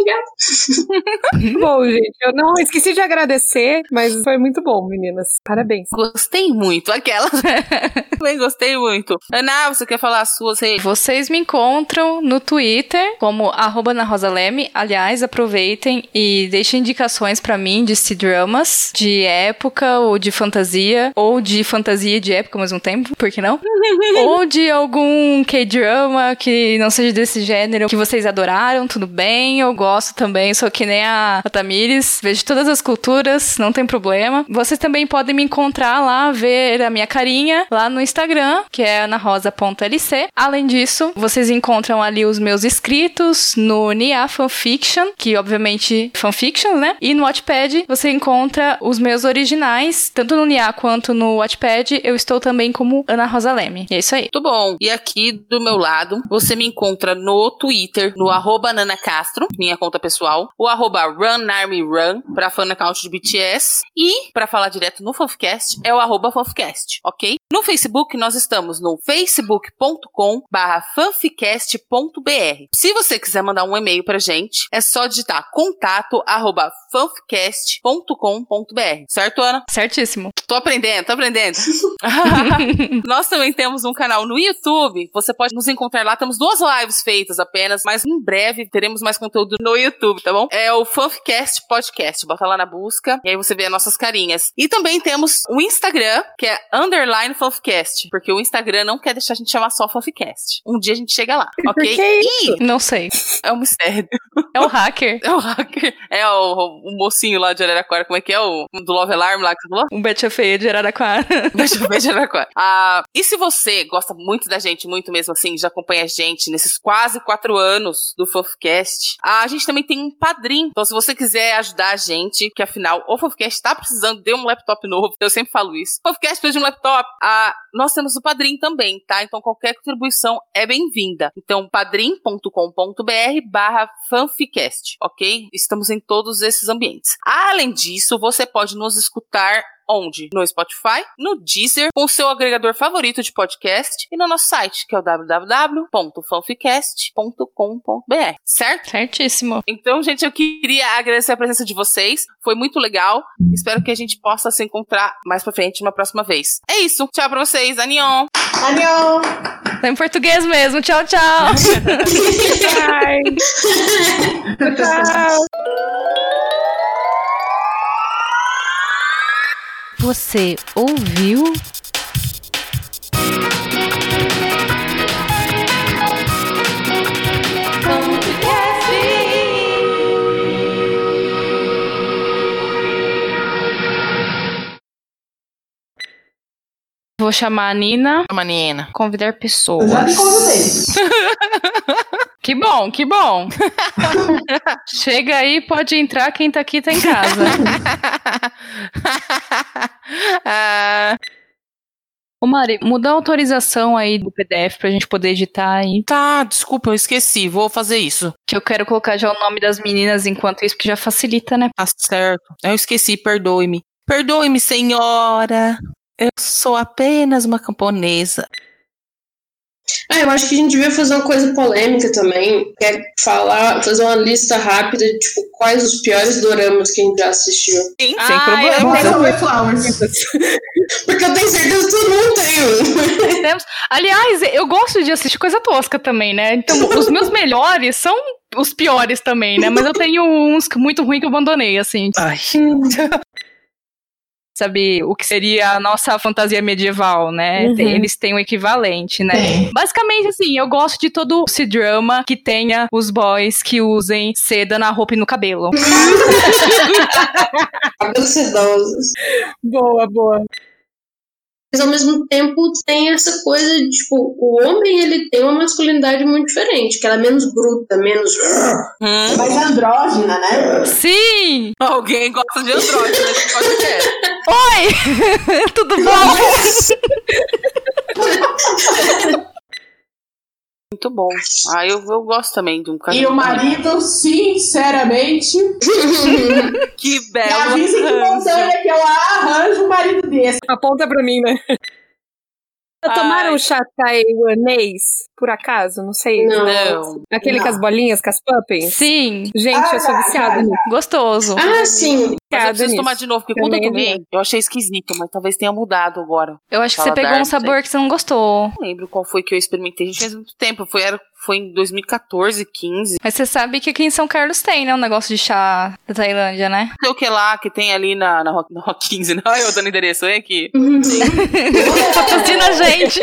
ligado. Bom, gente, eu não esqueci de agradecer, mas foi muito bom, meninas. Parabéns. Gostei muito. Aquela. Também gostei muito. Ana, você quer falar as suas redes? Vocês me encontram no Twitter como arroba Ana Rosa Leme. Aliás, aproveitem e deixem indicações pra mim de C-dramas, de época ou de fantasia, ou de fantasia e de época ao mesmo tempo, por que não? Ou de algum K-drama que não seja desse gênero, que vocês adoraram, tudo bem, eu gosto também, sou que nem a, a Tamires, vejo todas as culturas, não tem problema. Vocês também podem me encontrar lá, ver a minha carinha lá no Instagram, que é anarosa ponto l c. Além disso, vocês encontram ali os meus escritos no Nia Fanfiction, que obviamente fanfiction, né? E no Wattpad você encontra os meus originais, tanto no Nia quanto no Wattpad, eu estou também como Ana Rosa Leme. E é isso aí. Muito bom. E aqui do meu lado, você me encontra no Twitter, no arroba Nana Castro, minha conta pessoal, o arroba Run Army Run, pra fan account de B T S, e pra falar direto no Fofcast, é o arroba Fofcast, ok? No Facebook, nós estamos no facebook ponto com barra fanficast ponto b r. Se você quiser mandar um e-mail pra gente, é só digitar contato arroba fanficast ponto com ponto b r. Certo, Ana? Certíssimo. Tô aprendendo, tô aprendendo. Nós também temos um canal no YouTube. Você pode nos encontrar lá. Temos duas lives feitas apenas, mas em breve teremos mais conteúdo no YouTube, tá bom? É o Fanficast Podcast. Bota lá na busca e aí você vê as nossas carinhas. E também temos o Instagram, que é underline Fanficast, porque o Instagram não quer deixar a gente chamar só Fanficast. Um dia a gente chega lá, ok? E não sei. É um mistério. É o hacker. É o hacker. É o, o mocinho lá de Araraquara. Como é que é? O do Love Alarm lá que você falou? Um Betty Feia de Araraquara. Betty Feia de Araraquara. Ah, e se você gosta muito da gente, muito mesmo assim, já acompanha a gente nesses quase quatro anos do Fofcast, a gente também tem um padrinho. Então, se você quiser ajudar a gente, que afinal, o Fofcast tá precisando de um laptop novo, eu sempre falo isso. O Fofcast precisa de um laptop. Ah, nós temos o padrinho também, tá? Então, qualquer contribuição é bem-vinda. Então, padrim ponto com ponto b r barra fanficast, ok? Estamos em todos esses ambientes. Além disso, você pode nos escutar onde? No Spotify, no Deezer, com o seu agregador favorito de podcast e no nosso site, que é o w w w ponto fanficast ponto com ponto b r, certo? Certíssimo. Então, gente, eu queria agradecer a presença de vocês. Foi muito legal. Espero que a gente possa se encontrar mais pra frente uma próxima vez. É isso. Tchau pra vocês. Anion. Anion. Tá em português mesmo. Tchau, tchau. Bye. Tchau. Você ouviu? Vou chamar a Nina. Chama a Nina. Convidar pessoas. Eu já me convidei. Que bom, que bom. Chega aí, pode entrar, quem tá aqui tá em casa. ah... Ô Mari, muda a autorização aí do P D F pra gente poder editar aí. Tá, desculpa, eu esqueci, vou fazer isso. Que eu quero colocar já o nome das meninas enquanto isso, que já facilita, né? Tá certo. Eu esqueci, perdoe-me. Perdoe-me, senhora. Eu sou apenas uma camponesa. Ah, eu acho que a gente devia fazer uma coisa polêmica também, que é falar, fazer uma lista rápida de, tipo, quais os piores doramas que a gente já assistiu. Sim, Ah, sem problema. Vamos resolver Flowers. Porque eu tenho certeza que todo mundo tem um. Temos- Aliás, eu gosto de assistir coisa tosca também, né? Então, os meus melhores são os piores também, né? Mas eu tenho uns que- muito ruins que eu abandonei, assim. Ai. Sabe, o que seria a nossa fantasia medieval, né? Uhum. Tem- eles têm o equivalente, né? Tem. Basicamente, assim, eu gosto de todo esse drama que tenha os boys que usem seda na roupa e no cabelo. Cabelos sedosos. Boa, boa. Mas ao mesmo tempo tem essa coisa de, tipo, o homem ele tem uma masculinidade muito diferente, que ela é menos bruta, menos. Hum, Mais andrógina, né? Sim! alguém gosta de andrógeno nesse podcast. Oi! Tudo bom? Muito bom. Ah, eu, eu gosto também de um caso. E o marido, sinceramente, Que me belo. avisa que ranço. montanha que eu arranjo um marido desse. Aponta pra mim, né? Tomaram Ai. um chá taiwanês, por acaso? Não sei. Não. Não. Aquele Não. com as bolinhas, com as puppets? Sim, Gente, Ah, eu sou já, viciada já, nisso. gostoso. Ah, sim. Mas eu Viciada preciso nisso. tomar de novo, porque quando eu Também é tomei, verdade. eu achei esquisito, mas talvez tenha mudado agora. Eu acho que Fala você pegou Dark, um sabor que você não gostou. Não lembro qual foi que eu experimentei. Gente, faz muito tempo. Foi, era, foi em dois mil e quatorze, quinze. Mas você sabe que aqui em São Carlos tem, né? Um negócio de chá da Tailândia, né? Não sei o que lá que tem ali na, na, Rock, na Rock quinze. Não, eu dando endereço, hein, aqui. Patrocina a gente.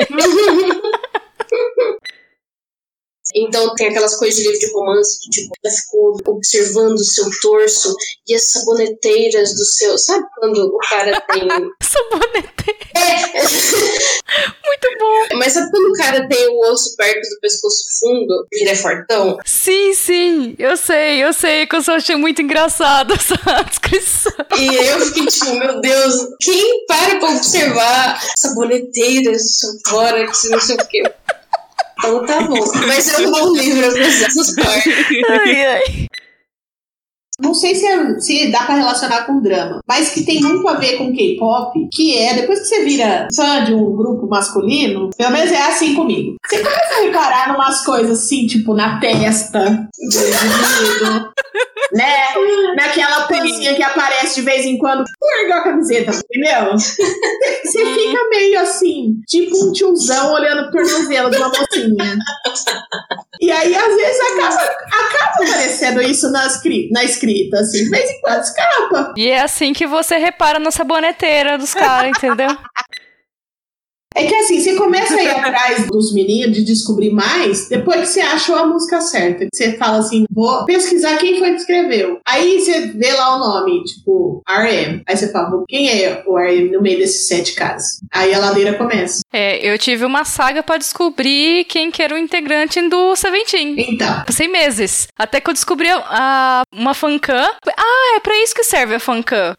Então tem aquelas coisas de livro de romance, que, tipo, ela ficou observando o seu torso e as saboneteiras do seu. Sabe quando o cara tem. Sabonete. É! Muito bom. Mas sabe quando o cara tem o osso perto do pescoço fundo, porque ele é fortão? Sim, sim. Eu sei, eu sei. Que eu só achei muito engraçado essa descrição. E eu fiquei tipo, meu Deus, quem para pra observar saboneteiras do seu tórax, não sei o quê. Então tá bom. Mas eu não livro pra essas partes. Ai, ai. Não sei se, é- se dá pra relacionar com drama, mas que tem muito a ver com K-pop, que é, depois que você vira fã de um grupo masculino, pelo menos é assim comigo. Você começa a reparar numas coisas assim, tipo, na testa do indivíduo, né? Naquela pancinha que aparece de vez em quando, larga a camiseta, entendeu? Você fica meio assim, tipo um tiozão olhando pro tornozelo de uma mocinha. E aí, às vezes, acaba, acaba aparecendo isso na, escri- na escrita, assim. De vez em quando escapa. E é assim que você repara na saboneteira dos caras, entendeu? É que assim, você começa a ir atrás dos meninos, de descobrir mais, depois que você achou a música certa. Que você fala assim, vou pesquisar quem foi que escreveu. Aí você vê lá o nome, tipo, R M. Aí você fala, quem é o R M no meio desses sete caras? Aí a ladeira começa. É, eu tive uma saga pra descobrir quem que era o integrante do Seventeen. Então, Passei meses. Até que eu descobri a, a- uma fancam. Ah, é pra isso que serve a fancam.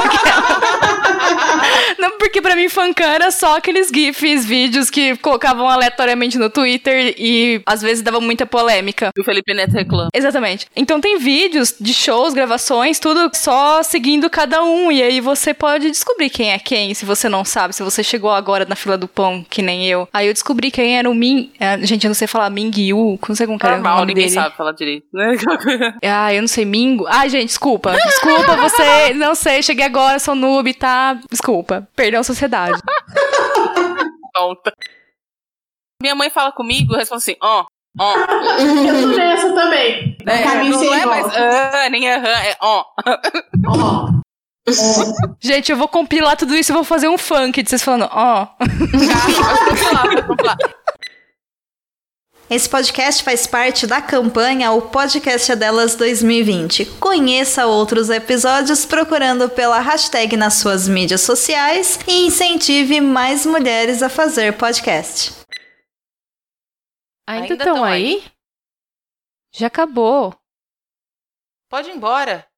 Não, porque pra mim fancam era só aqueles gifs, vídeos que colocavam aleatoriamente no Twitter e às vezes dava muita polêmica. E o Felipe Neto reclama. Exatamente. Então tem vídeos de shows, gravações, tudo só seguindo cada um. E aí você pode descobrir quem é quem, se você não sabe. Se você chegou agora na fila do pão, que nem eu. Aí eu descobri quem era o Min... é, gente, eu não sei falar Ming-Yu. Não sei como que era o Normal, nome ninguém dele. sabe falar direito, né? Ah, eu não sei, Mingo. Ai, gente, desculpa. Desculpa você. Não sei, cheguei agora, sou noob, tá? Desculpa. Perdão, sociedade. Tonta. Minha mãe fala comigo, eu respondo assim, ó, ó. eu tô nessa também. É, Caminho não sem é mais volta. ah, nem aham, é ó. Ó. Ó. Gente, eu vou compilar tudo isso e vou fazer um funk de vocês falando, ó. Vamos lá, vamos lá. Esse podcast faz parte da campanha O Podcast é Delas dois mil e vinte. Conheça outros episódios procurando pela hashtag nas suas mídias sociais e incentive mais mulheres a fazer podcast. Ainda Ainda estão tão aí? Já acabou. Pode ir embora.